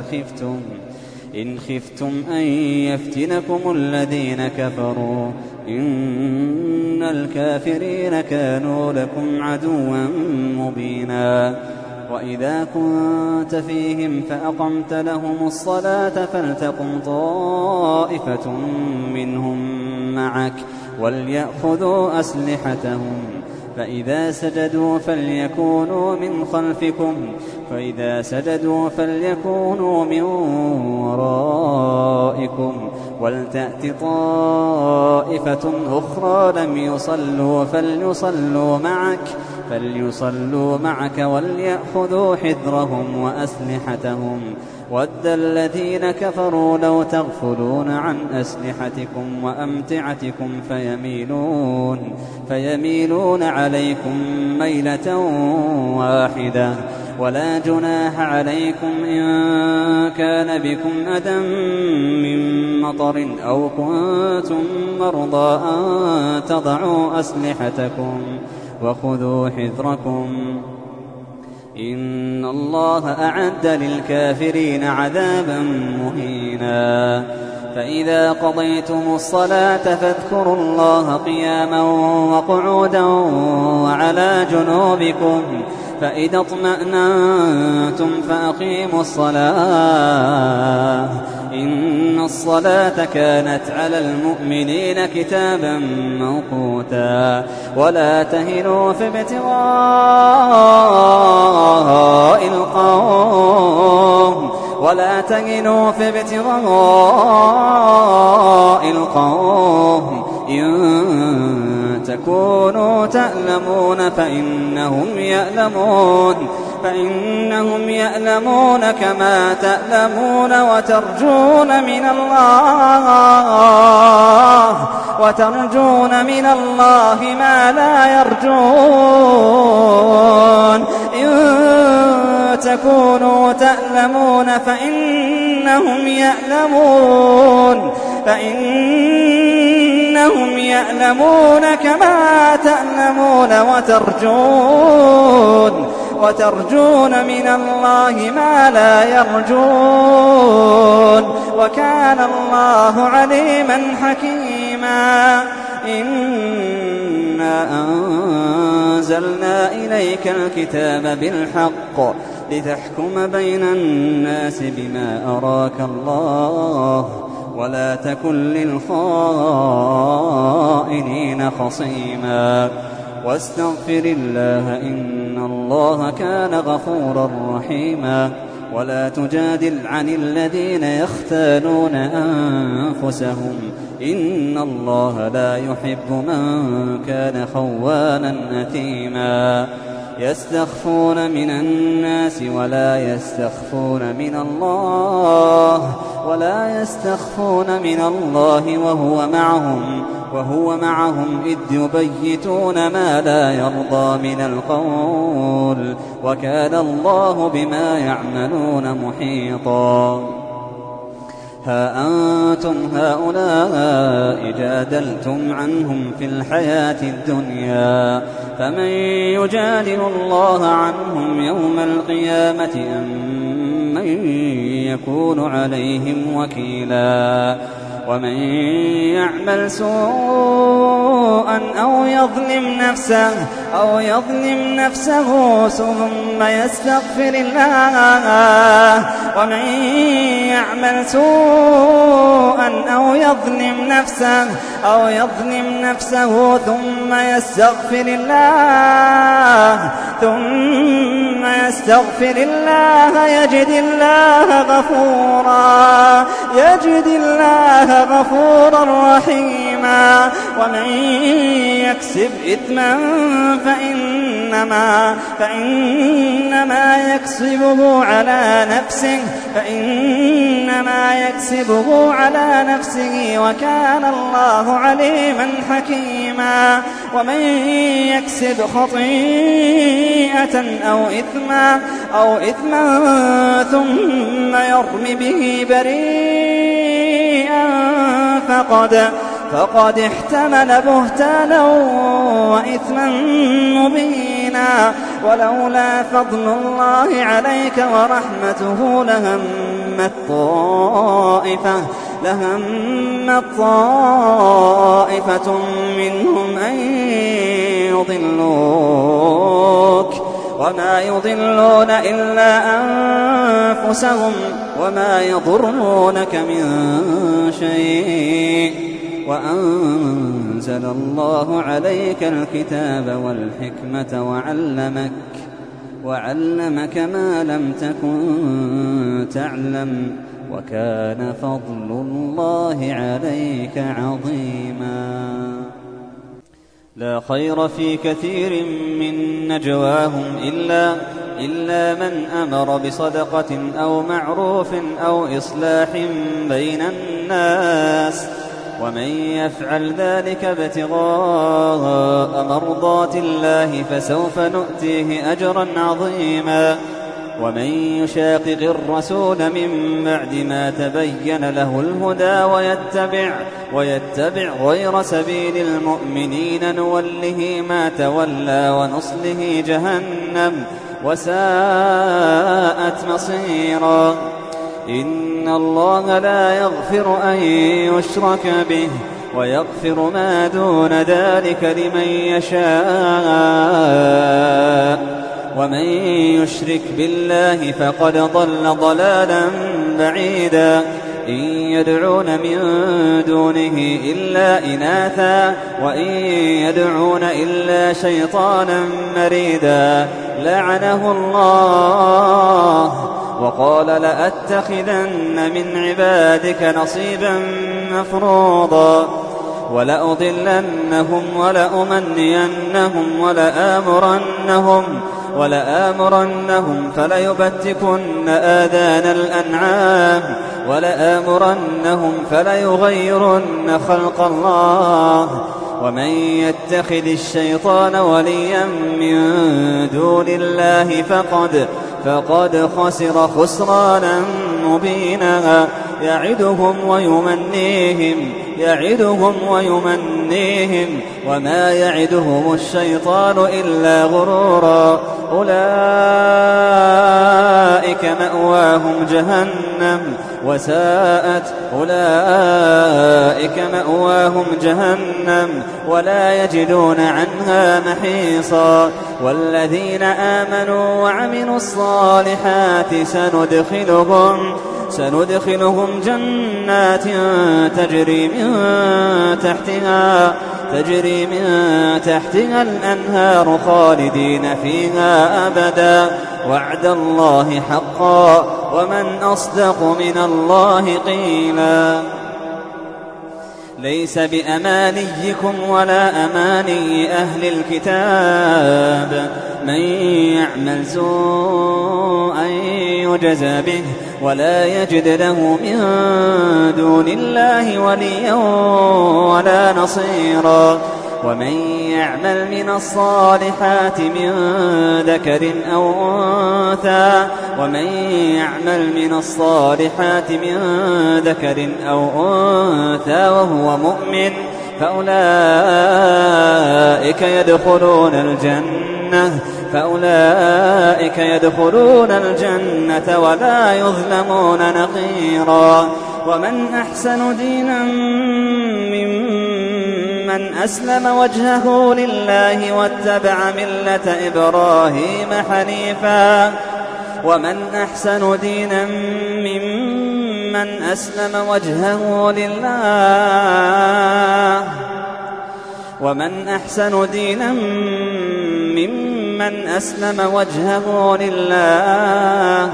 إن خفتم أن يفتنكم الذين كفروا إن الكافرين كانوا لكم عدوا مبينا. وإذا كنت فيهم فأقمت لهم الصلاة فلتقم طائفة منهم معك وليأخذوا أسلحتهم فإذا سجدوا فليكونوا من ورائكم ولتأت طائفة أخرى لم يصلوا فليصلوا معك وليأخذوا حذرهم وأسلحتهم ود الذين كفروا لو تغفلون عن أسلحتكم وأمتعتكم فيميلون عليكم ميلة واحدة. ولا جناح عليكم إن كان بكم أذى من مطر أو كنتم مرضى أن تضعوا أسلحتكم وخذوا حذركم إن الله أعد للكافرين عذابا مهينا. فإذا قضيتم الصلاة فاذكروا الله قياما وقعودا وعلى جنوبكم فإذا اطمأننتم فأقيموا الصلاة إن الصلاة كانت على المؤمنين كتابا موقوتا. ولا تهنوا في ابتغاء القوم إن تكونوا تألمون فإنهم يألمون كما تألمون وترجون من الله ما لا يرجون. إن تكونوا تألمون فإنهم يألمون كما تألمون وترجون من الله ما لا يرجون. وكان الله عليما حكيما. إنا أنزلنا إليك الكتاب بالحق لتحكم بين الناس بما أراك الله ولا تكن للخائنين خصيما. واستغفر الله إن الله كان غفورا رحيما. ولا تجادل عن الذين يختانون أنفسهم إن الله لا يحب من كان خوانا أثيما. يستخفون من الناس ولا يستخفون من الله وهو معهم إذ يبيتون ما لا يرضى من القول وكان الله بما يعملون محيطا. ها أنتم هؤلاء جادلتم عنهم في الحياة الدنيا فمن يجادل الله عنهم يوم القيامة أم من يكون عليهم وكيلا. ومن يعمل سوءا أو يظلم نفسه ثم يستغفر الله ثم يستغفر الله يجد الله غفورا رحيما. ومن يكسب إثما فإنما يكسبه على نفسه إنما يكسبه على نفسه وكان الله عليما حكيما. ومن يكسب خطيئة أو إثما ثم يرم به بريئا فقد احتمل بهتانا وإثما مبينا. ولولا فضل الله عليك ورحمته لهمت طائفة منهم أن يضلوك وما يضلون إلا أنفسهم وما يضرونك من شيء. وأنزل الله عليك الكتاب والحكمة وعلمك ما لم تكن تعلم وكان فضل الله عليك عظيما. لا خير في كثير من نجواهم إلا من أمر بصدقة أو معروف أو إصلاح بين الناس ومن يفعل ذلك ابتغاء مرضات الله فسوف نؤتيه أجرا عظيما. ومن يشاقق الرسول من بعد ما تبين له الهدى ويتبع غير سبيل المؤمنين نوله ما تولى ونصله جهنم وساءت مصيرا. إن الله لا يغفر أن يشرك به ويغفر ما دون ذلك لمن يشاء ومن يشرك بالله فقد ضل ضلالا بعيدا. إن يدعون من دونه إلا إناثا وإن يدعون إلا شيطانا مريدا لعنه الله وقال لأتخذن من عبادك نصيبا مفروضا ولأضلنهم ولأمنينهم ولآمرنهم فليبتكن آذان الأنعام ولآمرنهم فليغيرن خلق الله. ومن يتخذ الشيطان وليا من دون الله فقد خسر خسرانا مبينا. يعدهم ويمنيهم وما يعدهم الشيطان إلا غرورا. أولئك مأواهم جهنم ولا يجدون عنها محيصا. والذين آمنوا وعملوا الصالحات سندخلهم جنات تجري من تحتها الأنهار خالدين فيها أبدا وعد الله حقا ومن أصدق من الله قيلا. ليس بأمانيكم ولا أماني أهل الكتاب من يعمل سوءا يجزى به ولا يجد له من دون الله وليا ولا نصيرا. ومن يعمل من الصالحات من ذكر أو أنثى وهو مؤمن فأولئك يدخلون الجنة ولا يظلمون نقيرا. ومن أحسن دينا ممن أسلم وجهه لله واتبع ملة إبراهيم حنيفا. ومن أحسن دينا ممن أسلم وجهه لله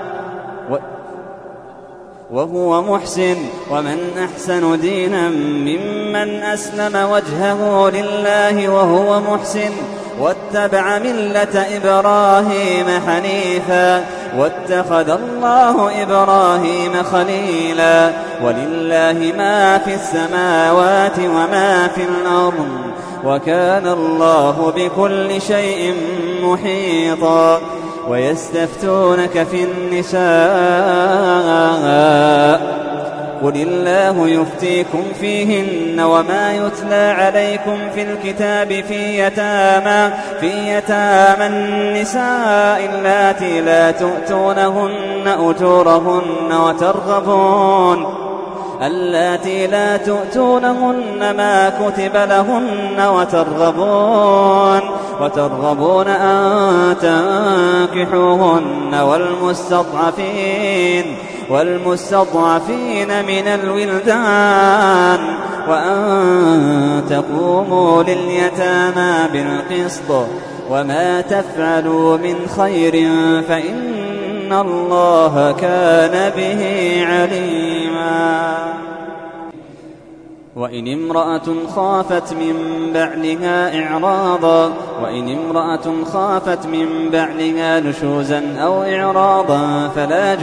وهو محسن. ومن أحسن دينا ممن أسلم وجهه لله وهو محسن واتبع ملة إبراهيم حنيفا واتخذ الله إبراهيم خليلا ولله ما في السماوات وما في الأرض وكان الله بكل شيء محيطا ويستفتونك في النساء قل الله يفتيكم فيهن وما يتلى عليكم في الكتاب في يتامى النساء اللاتي لا تؤتونهن ما كتب لهن وترغبون أن تنكحوهن والمستضعفين من الولدان وأن تقوموا لليتامى بالقسط وما تفعلوا من خير فإن الله كان به عليما وإن امرأة خافت من بعلها نشوزا أو إعراضا فلا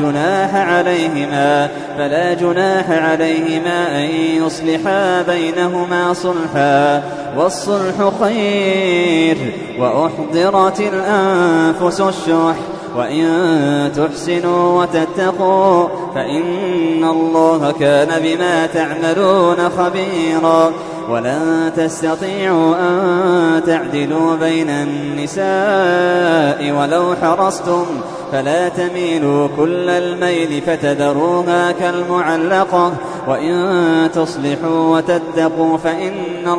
جناح عليهما أن يصلحا بينهما صلحا والصلح خير وأحضرت الأنفس الشح وإن تحسنوا وتتقوا فإن الله كان بما تعملون خبيرا ولن تستطيعوا أن تعدلوا بين النساء ولو حرصتم فلا تميلوا كل الميل فتذروها كالمعلقة وإن تصلحوا وتتقوا فإن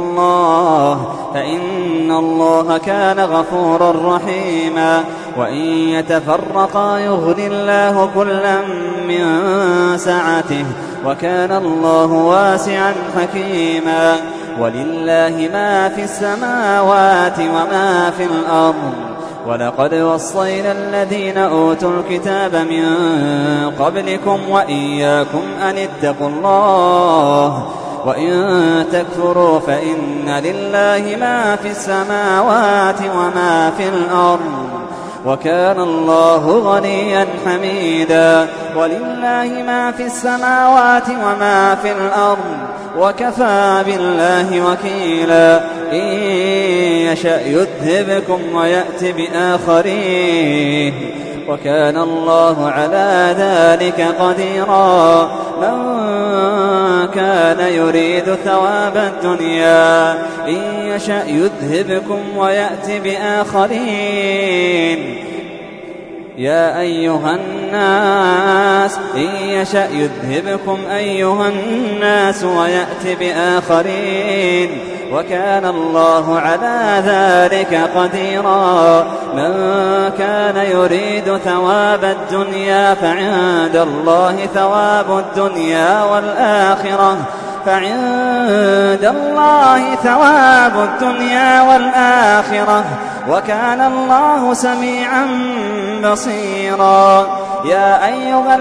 الله كان غفورا رحيما وإن يتفرقا يغني الله كلا من سعته وكان الله واسعا حكيما ولله ما في السماوات وما في الأرض ولقد وصينا الذين أوتوا الكتاب من قبلكم وإياكم أن اتقوا الله وإن تكفروا فإن لله ما في السماوات وما في الأرض وكان الله غنيا حميدا ولله ما في السماوات وما في الأرض وكفى بالله وكيلا إن يشأ يذهبكم ويأت بآخرين وكان الله على ذلك قديرا من كان يريد ثواب الدنيا إن يشأ يذهبكم ويأت بآخرين يا أيها الناس إن يشأ يذهبكم أيها الناس ويأت بآخرين وكان الله على ذلك قديرا من كان يريد ثواب الدنيا فعند الله ثواب الدنيا والآخرة وكان الله سميعا بصيرا يا أيها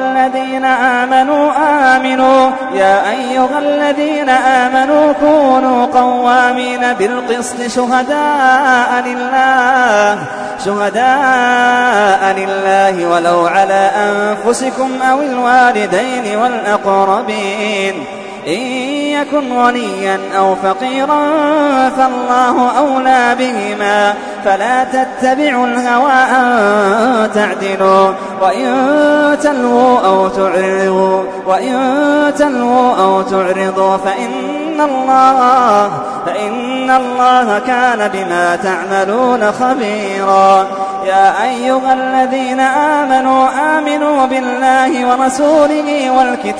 الذين آمنوا كونوا قوامين بالقسط شهداء لله ولو على أنفسكم أو الوالدين والأقربين إن يكن غنيا أو فقيرا فالله أولى بهما فلا تتبعوا الهوى أن تعدلوا وإن تلووا أو تعرضوا فإن الله كان بما تعملون خبيرا يا أيها الذين آمنوا بالله ورسوله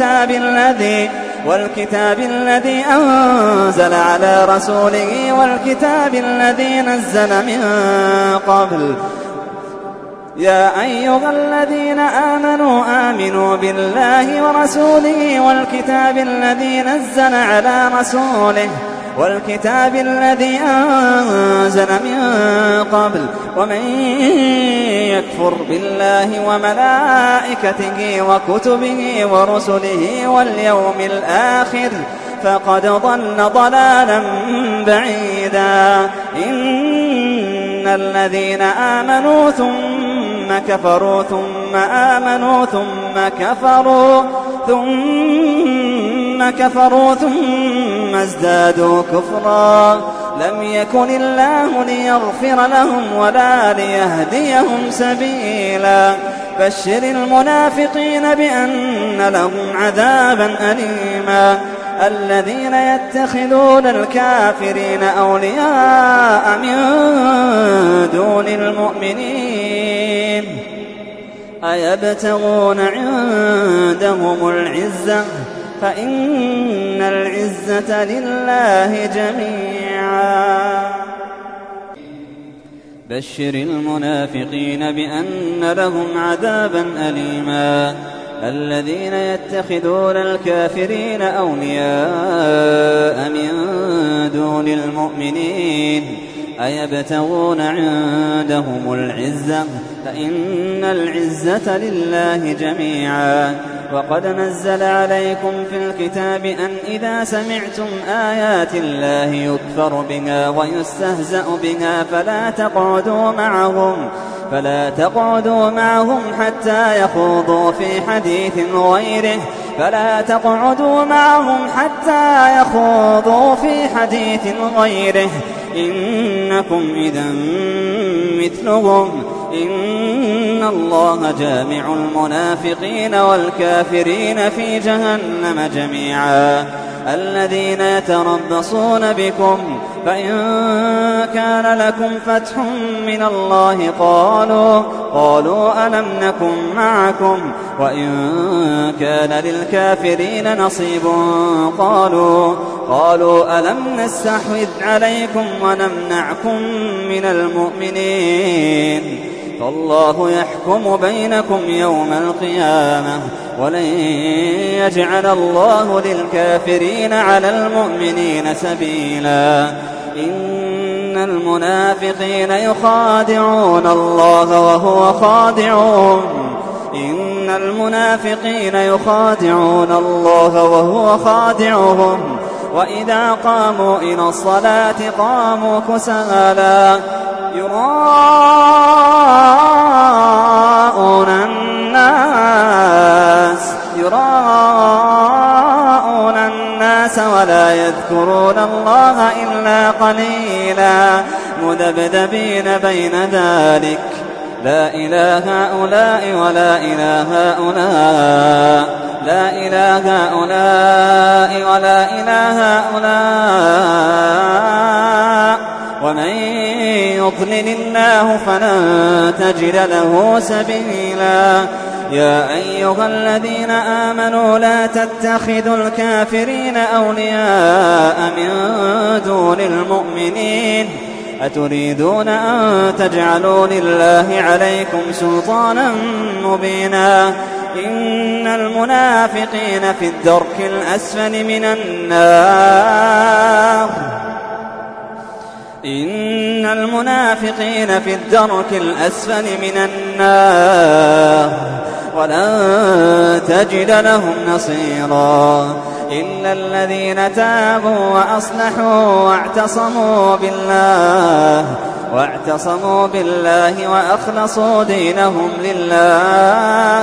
والكتاب الذي أنزل على رسوله والكتاب الذي نزل من قبل يا أيها الذين آمنوا بالله ورسوله والكتاب الذي نزل على رسوله والكتاب الذي أنزل من قبل ومن يكفر بالله وملائكته وكتبه ورسله واليوم الآخر فقد ضل ضلالا بعيدا إن الذين آمنوا ثم كفروا ثم آمنوا ثم كفروا ثم ازدادوا كفرا لم يكن الله ليغفر لهم ولا ليهديهم سبيلا بشر المنافقين بأن لهم عذابا أليما الذين يتخذون الكافرين أولياء من دون المؤمنين أيبتغون عندهم العزة فإن العزة لله جميعا بشر المنافقين بأن لهم عذابا أليما الذين يتخذون الكافرين أولياء من دون المؤمنين أيبتغون عندهم العزة فإن العزة لله جميعا وقد نزل عليكم في الكتاب أن إذا سمعتم آيات الله يكفر بها ويستهزأ بها فلا تقعدوا معهم حتى يخوضوا في حديث غيره إنكم إذا مثلهم إن الله جامع المنافقين والكافرين في جهنم جميعا الذين يتربصون بكم فإن كان لكم فتح من الله قالوا ألم نكن معكم وإن كان للكافرين نصيب قالوا ألم نستحوذ عليكم ونمنعكم من المؤمنين فالله يحكم بينكم يوم القيامة ولن يجعل الله للكافرين على المؤمنين سبيلا إن المنافقين يخادعون الله وهو خادعهم وإذا قاموا إلى الصلاة قاموا كسالى يراءون الناس ولا يذكرون الله إلا قليلا مذبذبين بين ذلك لا إله هؤلاء ولا إله هؤلاء لا إله هؤلاء ولا إله هؤلاء ومن يضلل الله فلن تجد له سبيلا يا أيها الذين آمنوا لا تتخذوا الكافرين أولياء من دون المؤمنين أتريدون أن تجعلوا لله عليكم سلطانا مبينا إن المنافقين في الدرك الأسفل من النار ولن تجد لهم نصيرا إلا الذين تابوا وأصلحوا واعتصموا بالله وأخلصوا دينهم لله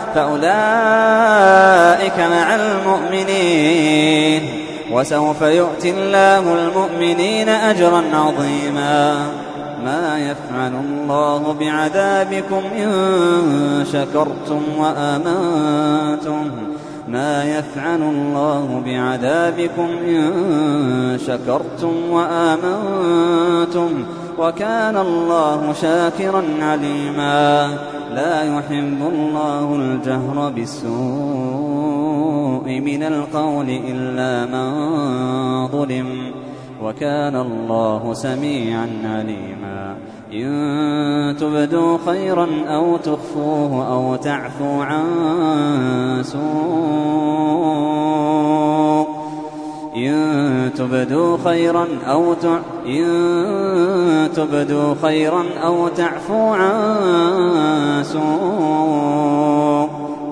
فأولئك مع المؤمنين وسوف يؤتي الله المؤمنين أجرا عظيما ما يفعل الله بعذابكم إن شكرتم وآمنتم وكان الله شاكرا عليما لا يحب الله الجهر بالسوء من القول إلا من ظلم وكان الله سميعا عليما إن تبدوا خيرا أو تخفوه أو تعفو عن سوء إن تبدوا خيرا أو تعفو عن سوء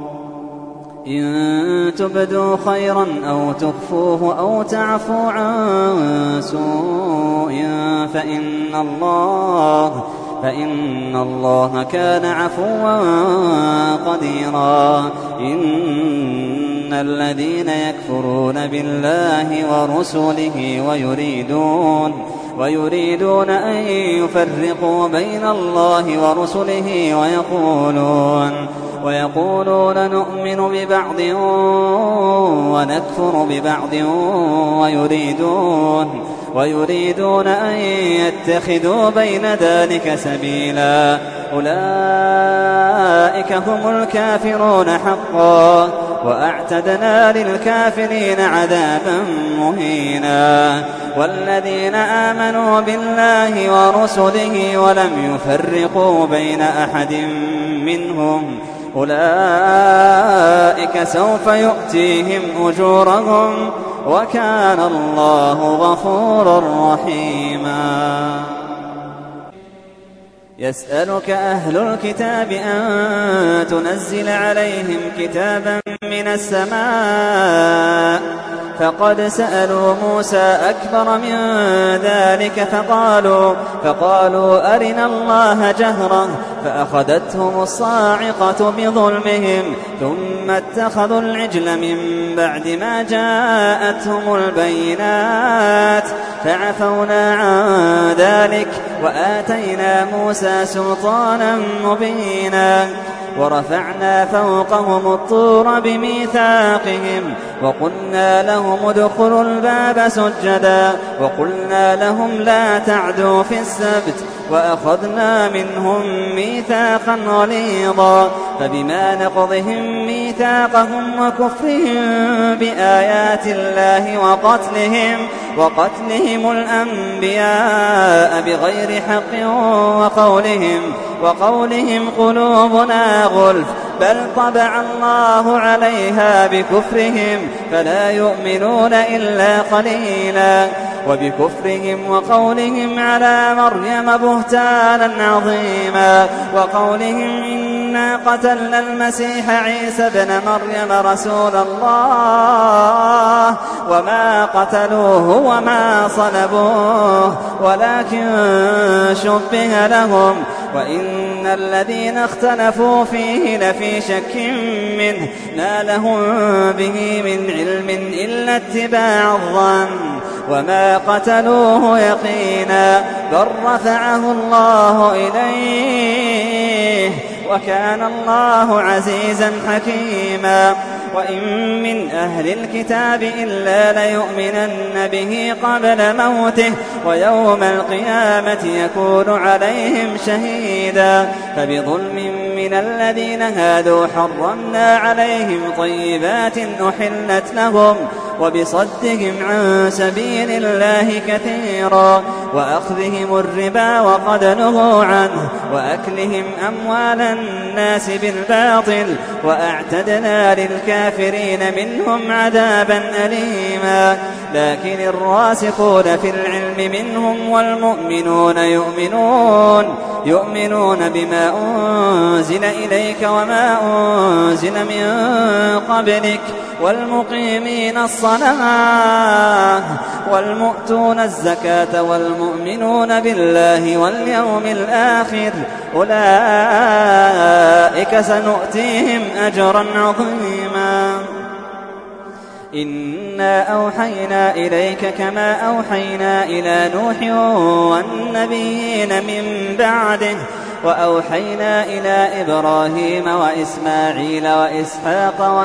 إن تبدوا خيرا أو تخفوه أو تعفو عن سوء فإن الله كان عفوا قديرا. إن الذين يكفرون بالله ورسله ويريدون أن يفرقوا بين الله ورسله ويقولون نؤمن ببعض ونكفر ببعض ويريدون أن يتخذوا بين ذلك سبيلا. أولئك هم الكافرون حقا وأعتدنا للكافرين عذابا مهينا. والذين آمنوا بالله ورسله ولم يفرقوا بين أحد منهم أولئك سوف يؤتيهم أجورهم وكان الله غفورا رحيما. يسألك أهل الكتاب أن تنزل عليهم كتابا من السماء فقد سألوا موسى أكبر من ذلك فقالوا أرنا الله جهرة فأخذتهم الصاعقة بظلمهم ثم اتخذوا العجل من بعد ما جاءتهم البينات فعفونا عن ذلك وآتينا موسى سلطانا مبينا. ورفعنا فوقهم الطور بميثاقهم وقلنا لهم ادخلوا الباب سجدا وقلنا لهم لا تعدوا في السبت وأخذنا منهم ميثاقا غليظا. فبما نقضهم ميثاقهم وكفرهم بآيات الله وقتلهم الأنبياء بغير حق وقولهم قلوبنا غلف بل طبع الله عليها بكفرهم فلا يؤمنون إلا قليلا. وبكفرهم وقولهم على مريم بهتانا عظيما وقولهم إنا قتلنا المسيح عيسى ابن مريم رسول الله وما قتلوه وما صلبوه ولكن شبه لهم وإن الذين اختلفوا فيه لفي شك منه ما لهم به من علم إلا اتباع الظن وما قتلوه يقينا بل رفعه الله إليه وكان الله عزيزا حكيما. وإن من أهل الكتاب إلا ليؤمنن به قبل موته ويوم القيامة يكون عليهم شهيدا. فبظلم من الذين هادوا حرمنا عليهم طيبات أحلت لهم وبصدهم عن سبيل الله كثيرا وأخذهم الربا وقد نهوا عنه وأكلهم أموال الناس بالباطل وأعتدنا للكافرين منهم عذابا أليما. لكن الراسخون في العلم منهم والمؤمنون يؤمنون بما أنزل إليك وما أنزل من قبلك والمقيمين الصلاة والمؤتون الزكاة والمؤمنون بالله واليوم الآخر أولئك سنؤتيهم أجرا عظيما. إنا أوحينا إليك كما أوحينا إلى نوح والنبيين من بعده وأوحينا إلى إبراهيم وإسماعيل وإسحاق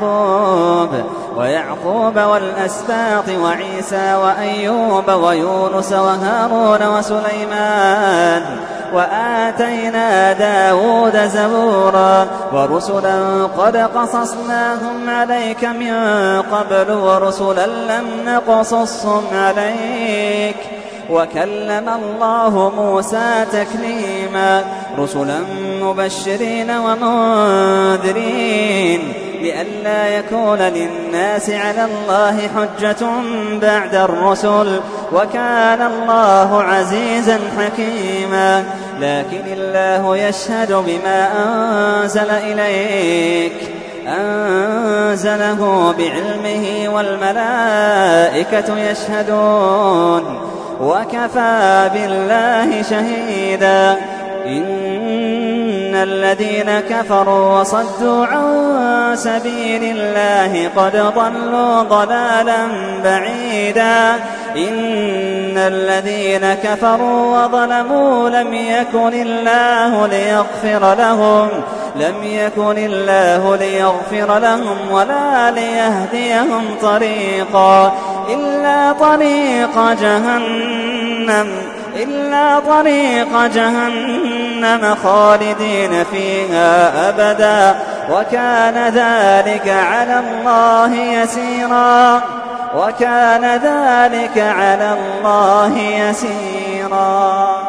ويعقوب والأسباط وعيسى وأيوب ويونس وهارون وسليمان وآتينا داود زبورا ورسلا قد قصصناهم عليك من قبل ورسلا لم نقصصهم عليك وكلم الله موسى تكليما. رسلا مبشرين ومنذرين لئلا يكون للناس على الله حجة بعد الرسل وكان الله عزيزا حكيما. لكن الله يشهد بما أنزل إليك أنزله بعلمه والملائكة يشهدون وكفى بالله شهيدا. إن الذين كفروا وصدوا عن سبيل الله قد ضلوا ضلالا بعيدا إن الذين كفروا وظلموا لم يكن الله ليغفر لهم ولا ليهديهم طريقا إلا طريق جهنم خالدين فيها أبدا وكان ذلك على الله يسيرا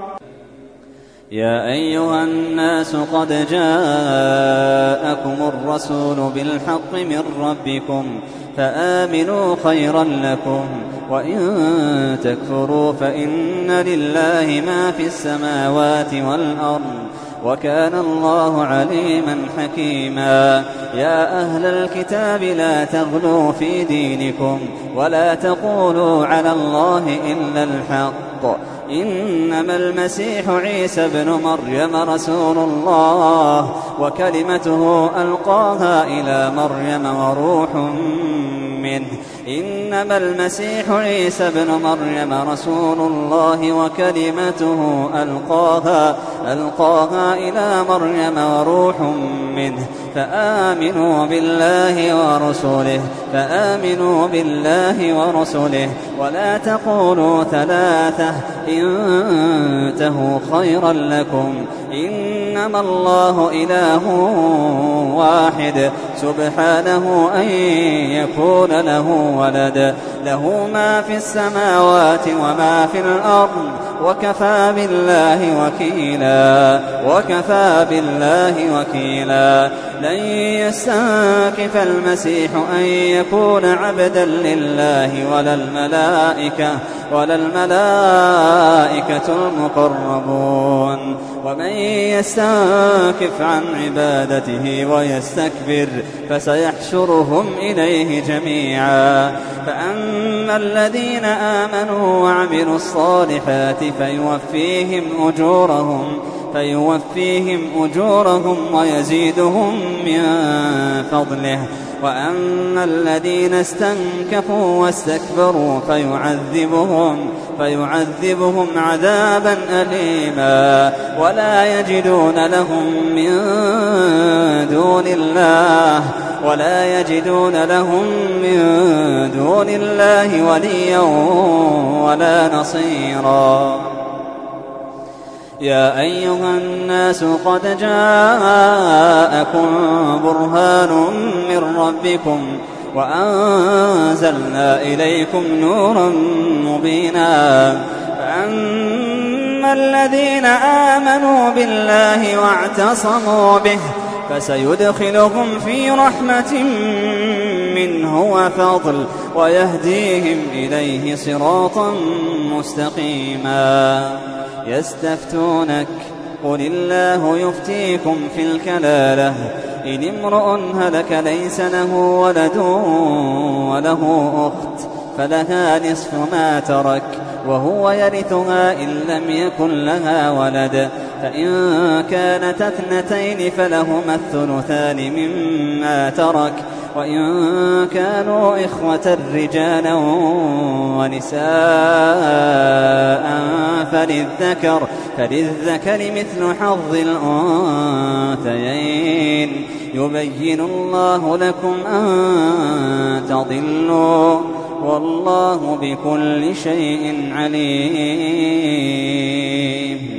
يا أيها الناس قد جاءكم الرسول بالحق من ربكم فآمنوا خيرا لكم وإن تكفروا فإن لله ما في السماوات والأرض وكان الله عليما حكيما يا أهل الكتاب لا تغلوا في دينكم ولا تقولوا على الله إلا الحق إنما المسيح عيسى بن مريم رسول الله وكلمته ألقاها إلى مريم وروح منه إنما المسيح عيسى بن مريم رسول الله وكلمته ألقاها إلى مريم وروح منه فآمنوا بالله ورسله ولا تقولوا ثلاثة انتهوا خيرا لكم إنما الله إله واحد سبحانه أن يكون له ولد له ما في السماوات وما في الأرض وكفى بالله وكيلا لن يستنكف المسيح أن يكون عبدا لله ولا الملائكة المقربون ومن يستنكف عن عبادته ويستكبر فسيحشرهم إليه جميعا فأما الذين آمنوا وعملوا الصالحات فيوفيهم أجورهم ويزيدهم من فضله وأما الذين استنكفوا واستكبروا فيعذبهم عذابا أليما ولا يجدون لهم من دون الله وليا ولا نصيرا يا أيها الناس قد جاءكم برهان من ربكم وأنزلنا إليكم نورا مبينا فأما الذين آمنوا بالله واعتصموا به فسيدخلهم في رحمة منه وفضل ويهديهم إليه صراطا مستقيما يستفتونك قل الله يفتيكم في الكلالة إن امرؤ هلك ليس له ولد وله أخت فلها نصف ما ترك وهو يرثها إن لم يكن لها ولد فإن كانت اثنتين فلهما الثلثان مما ترك وإن كانوا إخوة رجالا ونساء فللذكر مثل حظ الأنثيين يبين الله لكم أن تضلوا والله بكل شيء عليم